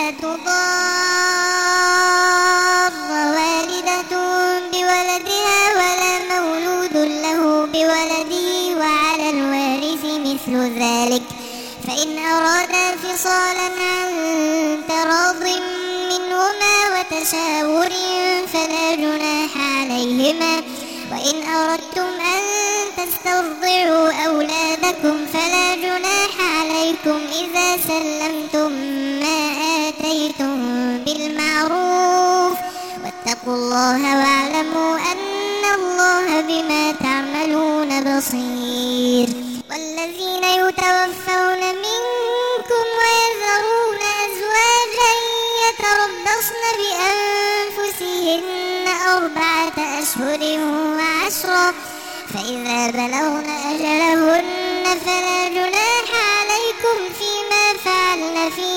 [SPEAKER 1] تضار والدة بولدها ولا مولود له بولده وعلى الوارث مثل ذلك فإن أرادا فصالا عن تراض منهما وتشاور فلا جناح عليهما وإن أردتم أن تسترضعوا أولادكم فلا جناح عليكم إذا سلمتم ما آتيتم بالمعروف واتقوا الله واعلموا أن الله بما تعملون بصير. والذين يتوفون منكم ويذرون أزواجا يتربصن بأنفسهن 4 أشهر وعشرا فإذا بلغن أجلهن فلا جناح عليكم فيما فعلن في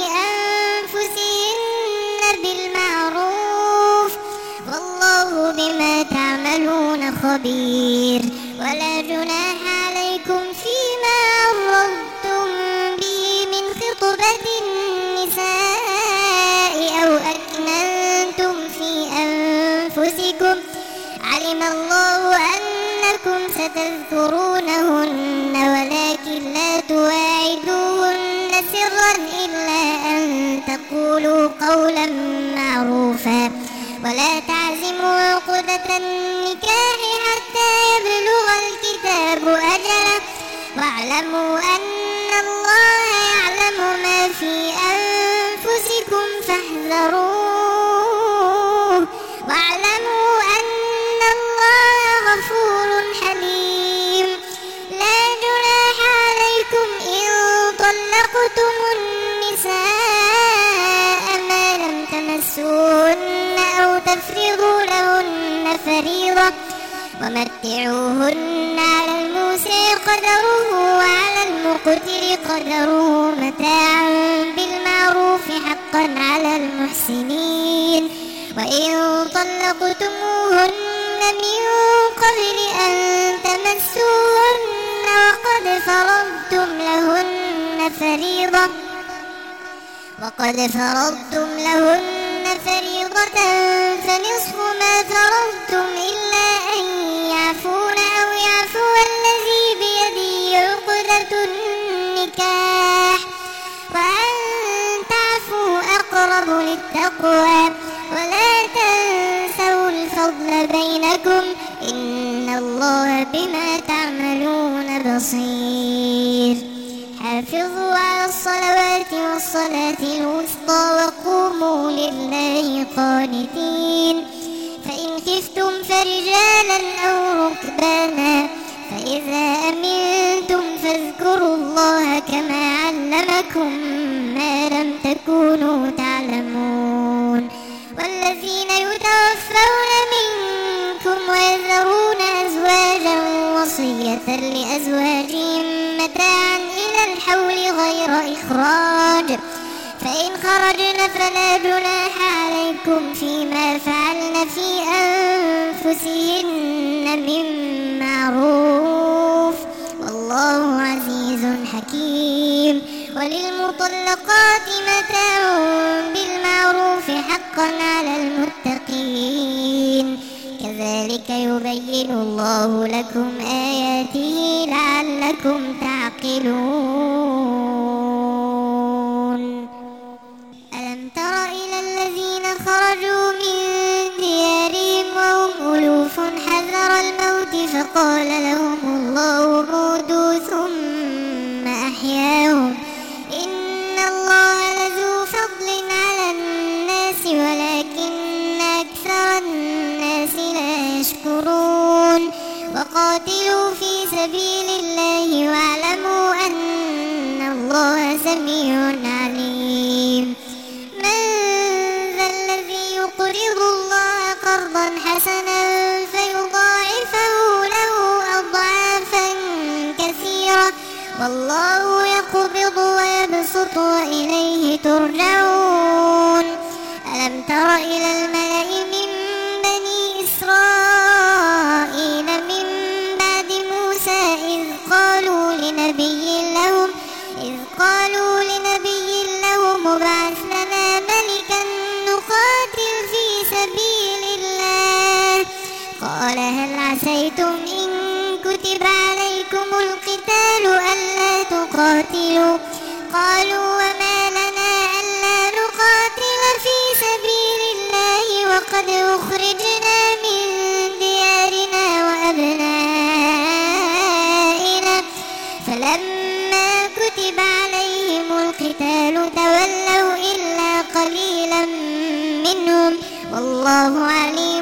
[SPEAKER 1] أنفسهن بالمعروف والله بما تعملون خبير. ولا جناح عليكم فيما عرضتم به من خطبة النساء أو أكننتم في أنفسكم علم الله أنكم ستذكرونهن ولكن لا تواعدوهن سرا إلا أن تقولوا قولا معروفا ولا تعزموا عقدة النكاح حتى يبلغ الكتاب أجله واعلموا أن الله يعلم ما في أنفسكم فاحذروه واعلموا أن الله غفور حليم. لا جناح عليكم إن طلقتم النساء ما لم تمسوهن أو تفرضوا لهن فريضة ومتعوهن على الموسع قدره وعلى المقتر قدره متاعا بالمعروف حقا على المحسنين. وإن طلقتموهن من قبل أن تمسوهن وقد فرضتم لهن فريضة فنصف ما فرضتم إلا أن يعفون أو يعفو الذي بيده عقدة النكاح وأن تعفوا أقرب للتقوى ولا تنسوا الفضل بينكم إن الله بما تعملون بصير. حافظوا على الصلوات والصلاة الوسطى وقوموا لله قانتين. فإن خفتم فرجالا أو ركبانا فإذا أمنتم فاذكروا الله كما علمكم ما لم تكونوا تعلمون. لأزواجهم متاعا إلى الحول غير إخراج، فإن خرجن فلا جناح عليكم فيما فعلن في أنفسهن من معروف، والله عزيز حكيم. وللمطلقات متاع بالمعروف حقا على المتقين، كذلك يبين الله لكم آياته لعلكم تعقلون. ألم تر إلى الذين خرجوا من ديارهم وهم ألوف حذر الموت فقال لهم الله موتوا ثم أحياهم، إن الله لذو فضل على الناس ولكن أكثر الناس لا يشكرون. وقاتلوا في سبيل الله واعلموا أن الله سميع عليم. من ذا الذي يقرض الله قرضا حسنا فيضاعفه له أضعافا كثيرة، والله يقبض ويبسط وإليه ترجعون. ألم تر إلى الملأ من بني إسرائيل من بعد موسى إذ قالوا لنبي لهم ابعث لنا ملكا نقاتل في سبيل الله، قال هل عسيتم إن كتب عليكم القتال ألا تقاتلوا، قالوا وما لنا ألا نقاتل في سبيل الله وقد أخرجنا من ديارنا وأبنائنا، فلما كتب عليهم القتال تولوا إلا قليلا منهم، والله عليم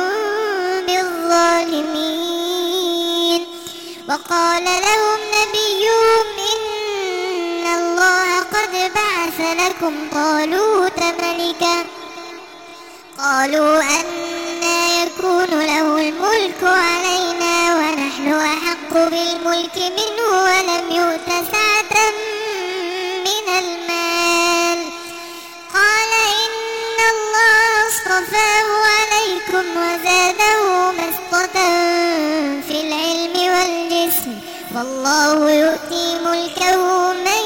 [SPEAKER 1] بالظالمين. وقال لهم نبيهم إن الله قد بعث لكم طالوت ملكا، قالوا أنى يكون له الملك علينا ونحن أحق بالملك منه ولم يؤت سعة من المال، قال إن الله اصطفاه عليكم وزاده بسطة في العلم والجسم، والله يؤتي ملكه من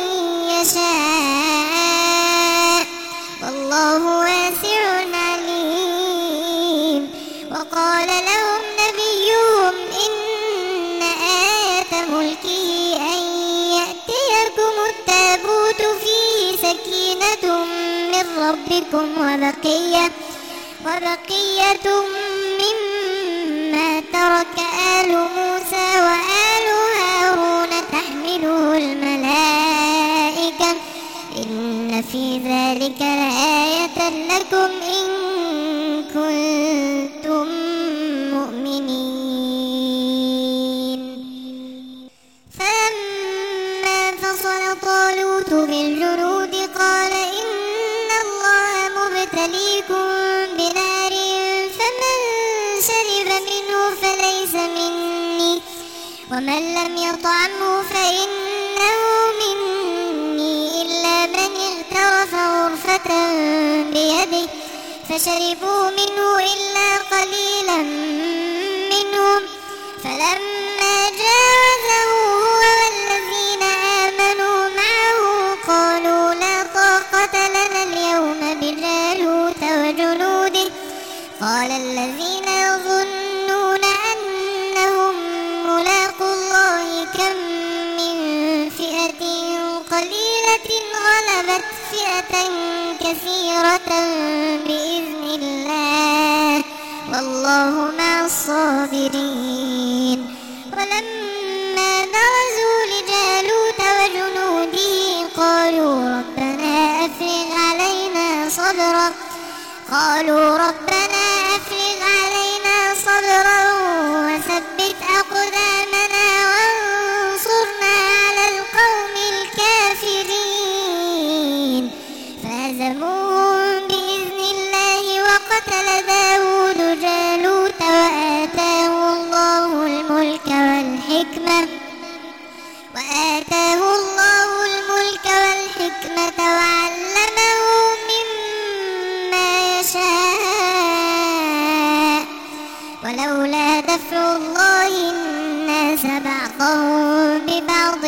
[SPEAKER 1] يشاء والله واسع عليم. وقال لهم نبيهم إن آية ملكه أن يأتيكم التابوت فيه سكينة من ربكم وبقية مما ترك آل موسى وآل هارون تحمله الملائكة، إن في ذلك لآية لكم إن كنتم مؤمنين. فلما فصل طالوت بالجنود قال إن الله مبتليكم بنار فمن شرب منه فليس مني ومن لم يطعمه فإنه مني إلا من اغترف غرفة بيده، فشربوا منه إلا قليلا منهم، فلما جاوزه هو والذين آمنوا معه قالوا لا طاقة لنا اليوم بجالوت وجنوده، قال الذين يظنون أنهم ملاقو الله كم من فئة قليلة غلبت فئة كثيرة بإذن الله، والله مع الصابرين. ولما برزوا لجالوت وجنوده قالوا ربنا أفرغ علينا صبرا وثبت أقدامنا وانصرنا على القوم الكافرين، فهزموهم بإذن الله. وقتل داود جالوت وآتاه الله الملك والحكمة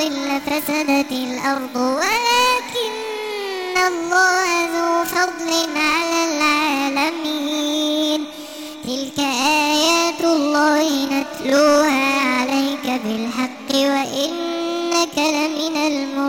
[SPEAKER 1] لفسدت الأرض ولكن الله ذو فضل على العالمين. تلك آيات الله نتلوها عليك بالحق وإنك لمن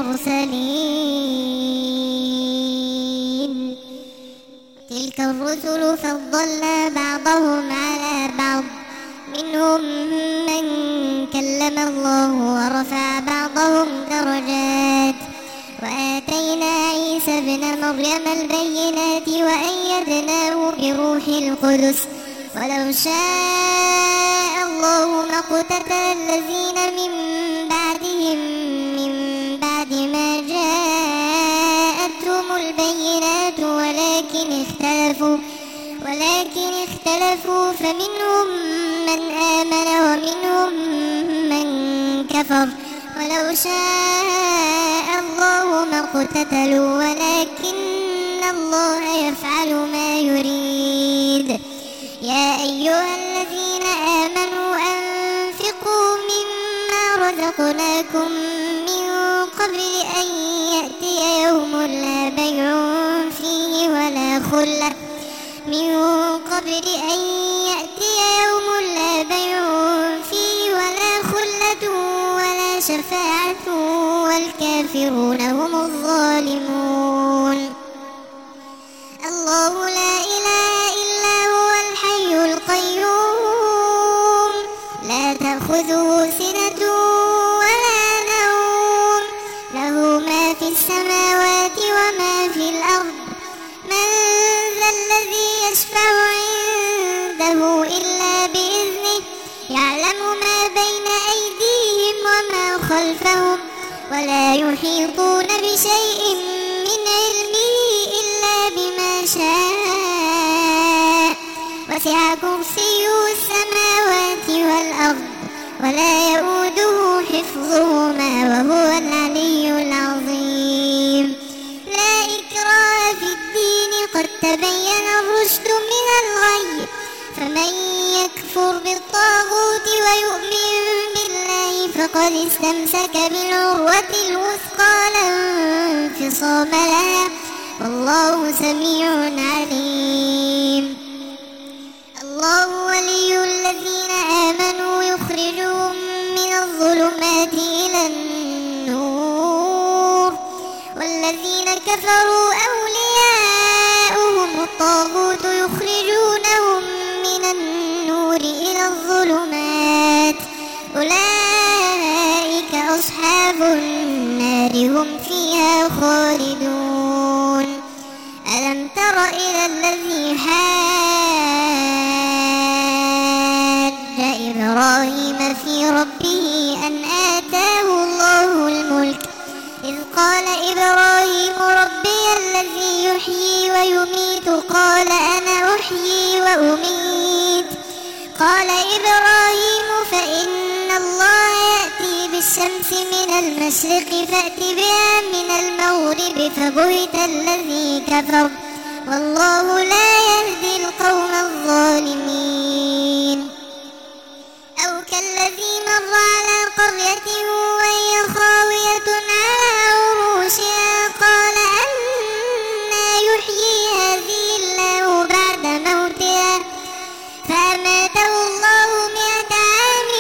[SPEAKER 1] المرسلين. تلك الرسل فضلنا بعضهم على بعض منهم من كلم الله ورفع بعضهم درجات وآتينا عيسى ابن مريم البينات وأيدناه بروح القدس ولو شاء الله ما اقتتل الذين من بعدهم من بعد ما جاءتهم البينات ولكن اختلفوا فمنهم من آمن ومنهم من كفر ولو شاء الله ما اقتتلوا ولكن الله يفعل ما يريد. يا أيها الذين آمنوا أنفقوا مما رزقناكم من قبل أن يأتي يوم لا بيع فيه ولا خلة ولا شفاعة والكافرون هم الظالمون. الله لا إله إلا هو الحي القيوم لا تأخذه سنة ولا نوم له ما في السماوات وما في الأرض. من ذا الذي يشفع عنده إلا بإذنه يعلم ما بين أيديهم وما خلفهم ولا يحيطون بشيء من علمه إلا بما شاء وسع كرسيه السماوات والأرض ولا يؤوده حفظهما وهو العلي العظيم. لا إكراه في الدين قد تبين الرشد من الغي فمن يكفر بالطاغوت ويؤمن بالله فقد استمسك بالعروة الوثقى لا انفصام لها والله سميع عليم. الله ولي الذين آمنوا يخرجهم من الظلمات إلى النور والذين كفروا أولياؤهم الطاغوت يخرجونهم من النور إلى الظلمات أولئك أصحاب النار هم فيها خالدون. ألم تر إلى الذي حاج إبراهيم في ربه أن آتاه الله الملك إذ قال إبراهيم ربي الذي يحيي ويميت قال أنا أحيي وأميت قال إبراهيم فإن الله يأتي بالشمس من المشرق فأت بها من المغرب فبهت الذي كفر والله لا يهدي القوم الظالمين. أو كالذي مر على قرية وهي خاوية على عروشها قال أنى يحيي هذه الله بعد موتها فأماته الله 100 عام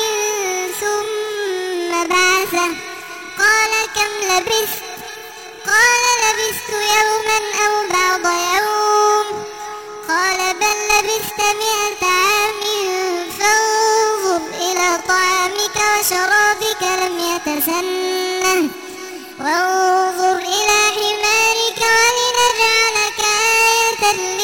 [SPEAKER 1] ثم بعثه قال كم لبثت قال لبثت يوما أو بعض يوم قال بل لبثت 100 عام فانظر إلى طعامك وشرابك لم يتسنه وانظر إلى حمارك ولنجعلك آية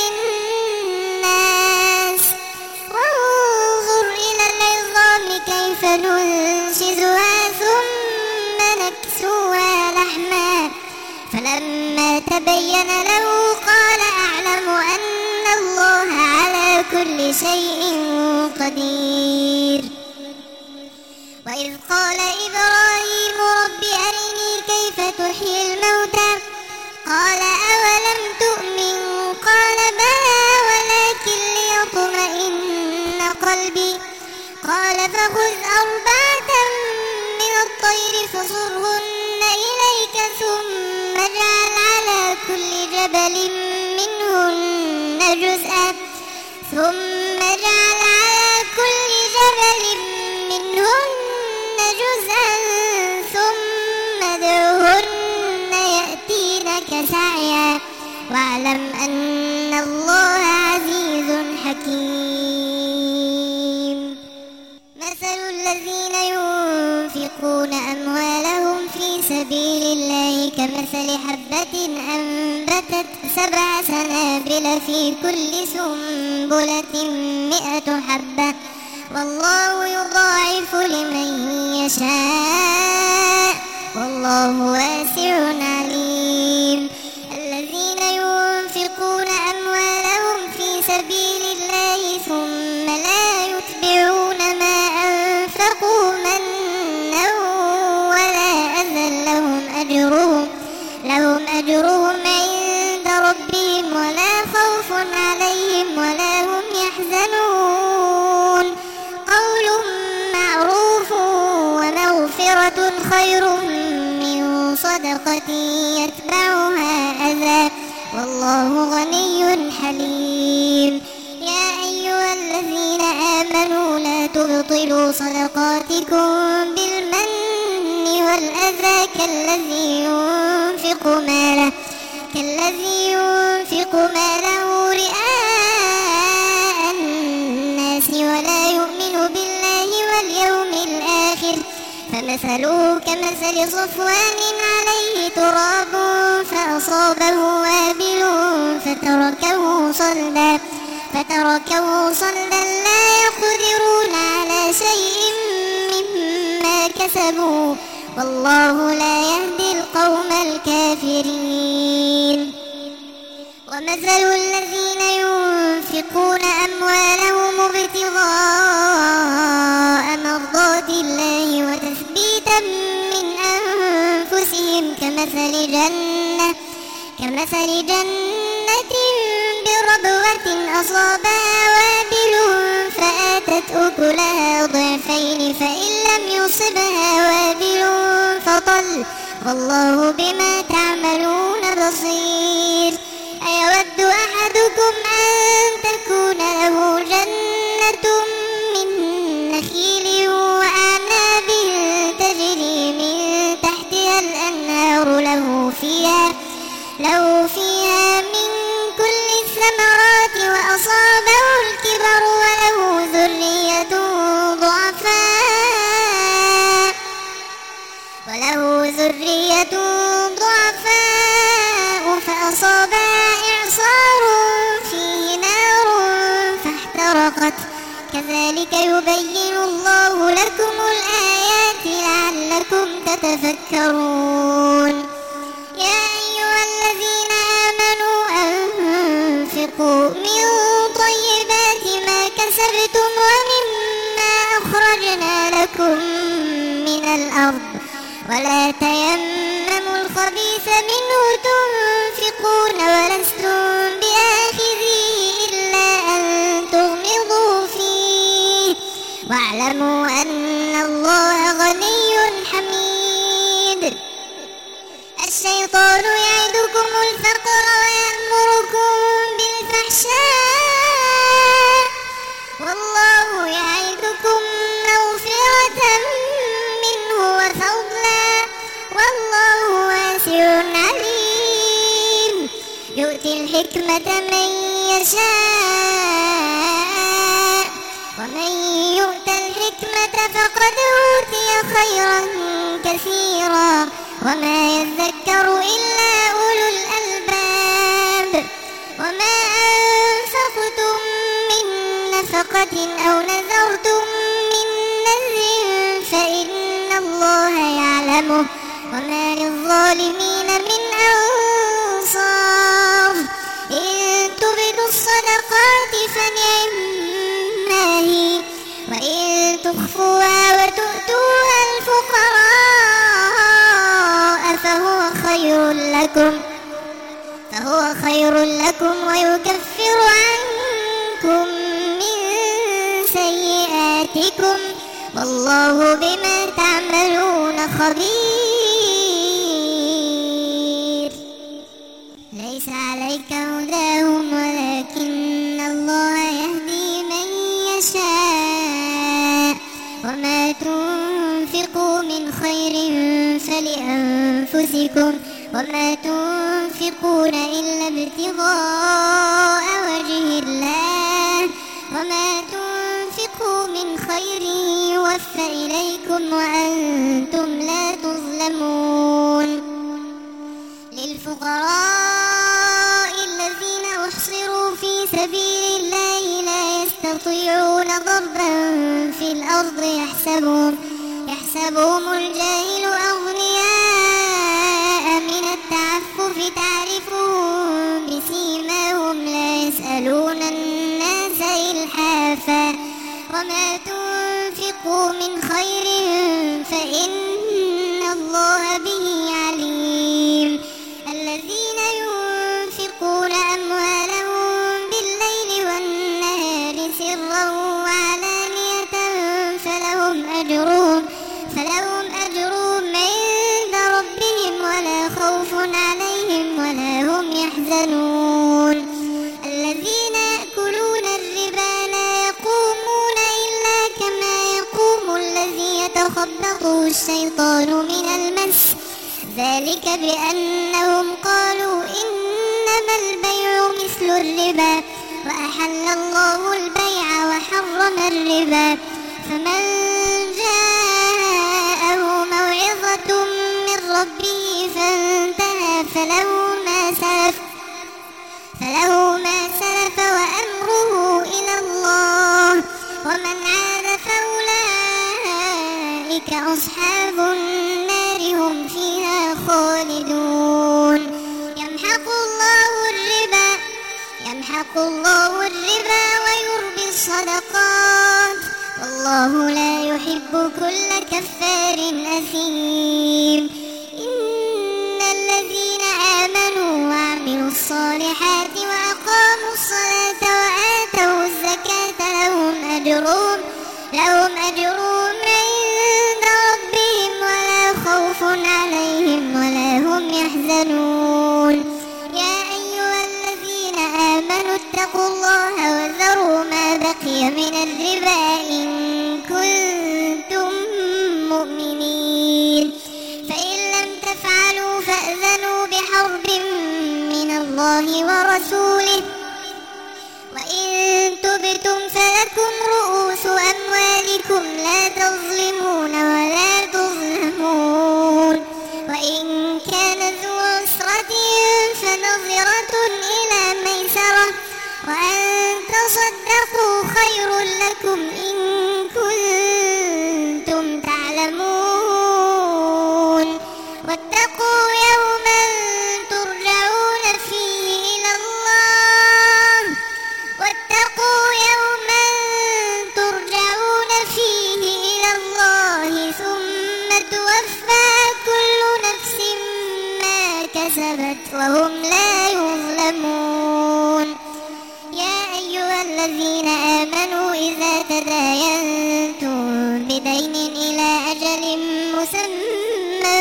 [SPEAKER 1] للناس وانظر إلى العظام كيف ننشزها ثم نكسوها لحما فلما تبين له قال أعلم أن الله على كل شيء قدير. وإذ قال إبراهيم رب أرني كيف تحيي الموتى قال أولم تؤمن قال بلى ولكن ليطمئن قلبي قال فخذ 4 من الطير الطير فصرهن إليك ثم اجعل على كل جبل منهن جزءا ثم ادعهن يأتينك سعيا واعلم أن الله عزيز حكيم. مثل الذين ينفقون أموالهم في سبيل الله كمثل حبة أنبتت 7 سنابل في كل سنبلة 100 حبة والله يضاعف لمن يشاء والله واسع عليم. الذين ينفقون أموالهم في سبيل الله ثم لا يتبعون ما أنفقوا منا ولا أذى لهم أجرهم عند ربهم ولا خوف عليهم ولا هم يحزنون. قول معروف ومغفرة خير من صدقة يتبعها أذى والله غني حليم. يا أيها الذين آمنوا لا تبطلوا صدقاتكم بالمن والأذى كالذي ينفق ماله رئاء الناس ولا يؤمن بالله واليوم الآخر فمثله كمثل صفوان عليه تراب فأصابه وابل فتركه صلدا لا يقدرون على شيء مما كسبوا والله لا يهدي القوم الكافرين. ومثل الذين ينفقون أموالهم ابتغاء مرضات الله وتثبيتا من أنفسهم كمثل جنة بربوة أصابها وابل فآتت أكلها ضعفين فإن لم يصبها وابل فطل والله بما تعملون بصير. أيود أحدكم أن تكون له جنة من نخيل وأعناب تجري من تحتها الأنهار له فيها من كل الثمرات وأصابه الكبر وله ذرية ضعفاء فأصابها إعصار فيه نار فاحترقت كذلك يبين الله لكم الآيات لعلكم تتفكرون. يا أيها الذين آمنوا أنفقوا من طيبات ما كسبتم ومما أخرجنا لكم من الأرض ولا تيمموا الخبيث منه تنفقون ولستم بآخذيه إلا أن تغمضوا فيه واعلموا أن الله غني حميد. الشيطان يعدكم الفقر ويأمركم بالفحشاء والله يعدكم مغفرة منه وفضلا والله واسع عليم. يؤتي الحكمة من يشاء ومن يؤت الحكمة فقد أوتي خيرا كثيرا وما يذكر إلا أولو الألباب. وما أنفقتم من نفقة أو نذرتم من نذر فإن الله يعلمه وما للظالمين من أنصار. إن تبدوا الصدقات فنعما هي وإن تخفوها وتؤتوها الفقراء فهو خير لكم ويكفر عنكم من سيئاتكم والله بما تعملون خبير. ليس عليك هداهم ولكن الله يهدي من يشاء وما تنفقوا من خير فلأنفسكم وما تنفقون إلا ابتغاء وجه الله وما تنفقوا من خير يوفى إليكم وأنتم لا تظلمون. للفقراء الذين أحصروا في سبيل الله لا يستطيعون ضربا في الأرض يحسبهم الجاهل أغنياء من التعفف تعرفهم بسيماهم لا يسألون الناس إلحافا وما تنفقوا من خير فإن الله به عليم. الذين ينفقون أموالهم بالليل والنهار سرا وعلانية فلهم أجرهم عند ربهم ولا خوف عليهم ولا هم يحزنون. الذين يأكلون الربا لا يقومون إلا كما يقوم الذي يتخبطه الشيطان من المس ذلك بأنهم قالوا إنما البيع مثل الربا وأحل الله البيع وحرم الربا. فمن جاءه موعظة من ربه فانتهى فله ما سلف وأمره إلى الله ومن عاد فأولئك أصحاب النار هم فيها خالدون. يمحق الله الربا ويربي الصدقات والله لا يحب كل كفار أثيم. إن الذين آمنوا وعملوا الصالحات وأقاموا الصلاة وآتوا الزكاة لهم أجرهم عند ربهم ولا خوف عليهم ولا هم يحزنون. يا أيها الذين آمنوا اتقوا الله وذروا ما بقي من الربا إن كنتم مؤمنين فإن لم تفعلوا فأذنوا بحرب من الله ورسوله وإن تبتم فلكم رؤوس أموالكم لا تظلمون ولا تظلمون. وإن كان ذو عسرة فنظرة إلى ميسرة وأن تصدقوا خير لكم إن كنتم تعلمون. واتقوا يوما ترجعون فيه إلى الله ثم توفى كل نفس ما كسبت وهم لا يظلمون. يا أيها الذين آمنوا إذا تداينتم بدين إلى أجل مسمى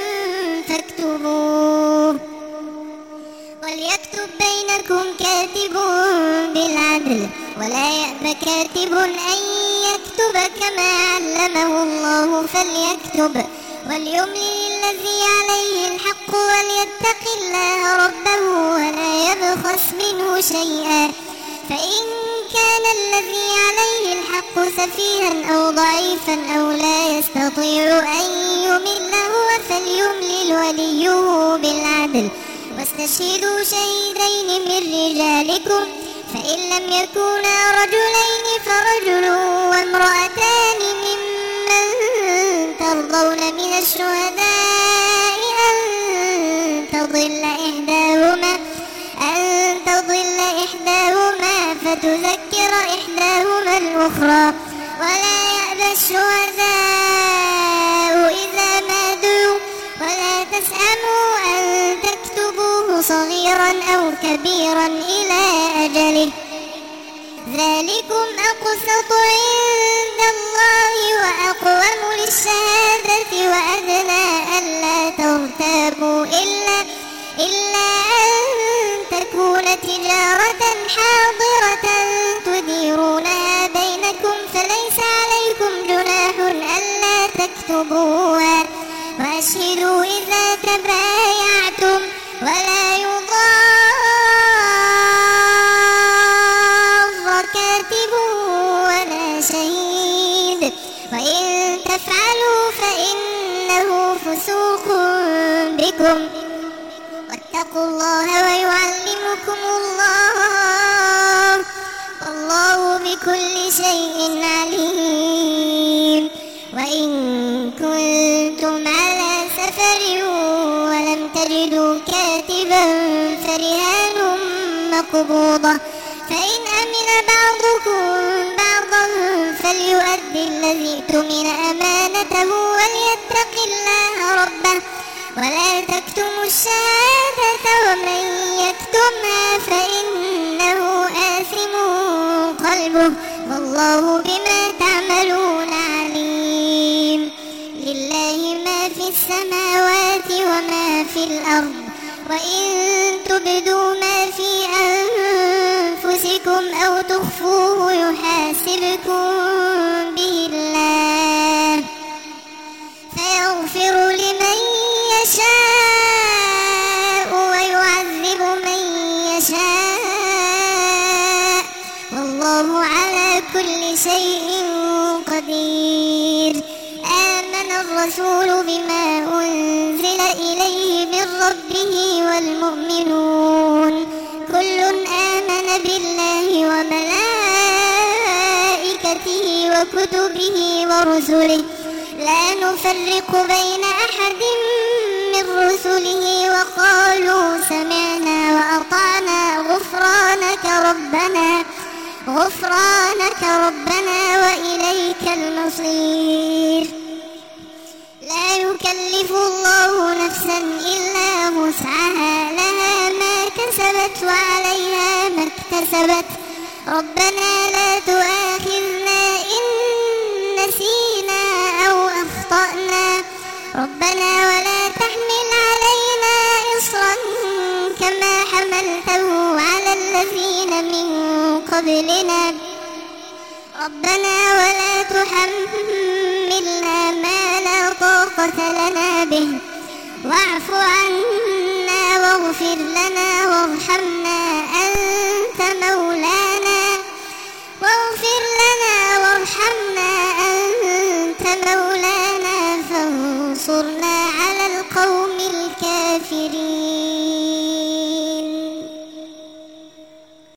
[SPEAKER 1] فاكتبوه وليكتب بينكم كاتب بالعدل ولا يأب كاتب أن يكتب كما علمه الله فليكتب وليملل الذي عليه الحق وليتق الله ربه ولا يبخس منه شيئا فإن كان الذي عليه الحق سفيها أو ضعيفا أو لا يستطيع أن يمل هو فليملل وليه بالعدل واستشهدوا شهيدين من رجالكم فإن لم يكونا رجلين فرجل وامرأتان ممن ترضون من الشهداء أن تضل إحداهما فتذكر إحداهما الأخرى ولا يأبى الشهداء إذا ما دعوا ولا تسأموا أن تكتبوه صغيرا أو كبيرا إلى أجله ذلكم أقسط عند الله وأقوم للشهادة وأدنى ألا ترتابوا إلا أن تكون تجارة حاضرة تديرونها بينكم فليس عليكم جناح ألا تكتبوها وأشهدوا إذا تبايعتم ولا يضار كاتب ولا شهيد وإن تفعلوا فإنه فسوق بكم واتقوا الله ويعلمكم الله والله بكل شيء عليم وإن كنتم على سفر ولم تجدوا كاتبا فرهان مقبوضة فإن أمن بعضكم بعضا فليؤدي الذي اؤتمن أمانته وليتق الله ربه ولا تكتموا الشهادة ومن يكتمها فإنه آثم قلبه والله بما تعملون عليم لله ما في السماوات وما في الأرض وإن تبدوا ما في أنفسكم أو تخفوه يحاسبكم به الله فيغفر لمن يشاء ويعذب من يشاء والله على كل شيء قدير آمن الرسول بما أنزل إليه من ربه والمؤمنون كل آمن بالله وملائكته وكتبه ورسله لا نفرق بين أحد من رسله وقالوا سمعنا وأطعنا غفرانك ربنا وإليك المصير لا يكلف الله نفسا إلا وسعها لها ما كسبت وعليها ما اكتسبت ربنا لا تؤاخذنا إن نسينا أو أخطأنا ربنا ولا تحمل علينا إصرا كما حملته على الذين من قبلنا ربنا ولا تحملنا ما لا طاقة لنا به واعف عنا واغفر لنا وارحمنا أنت مولانا فانصرنا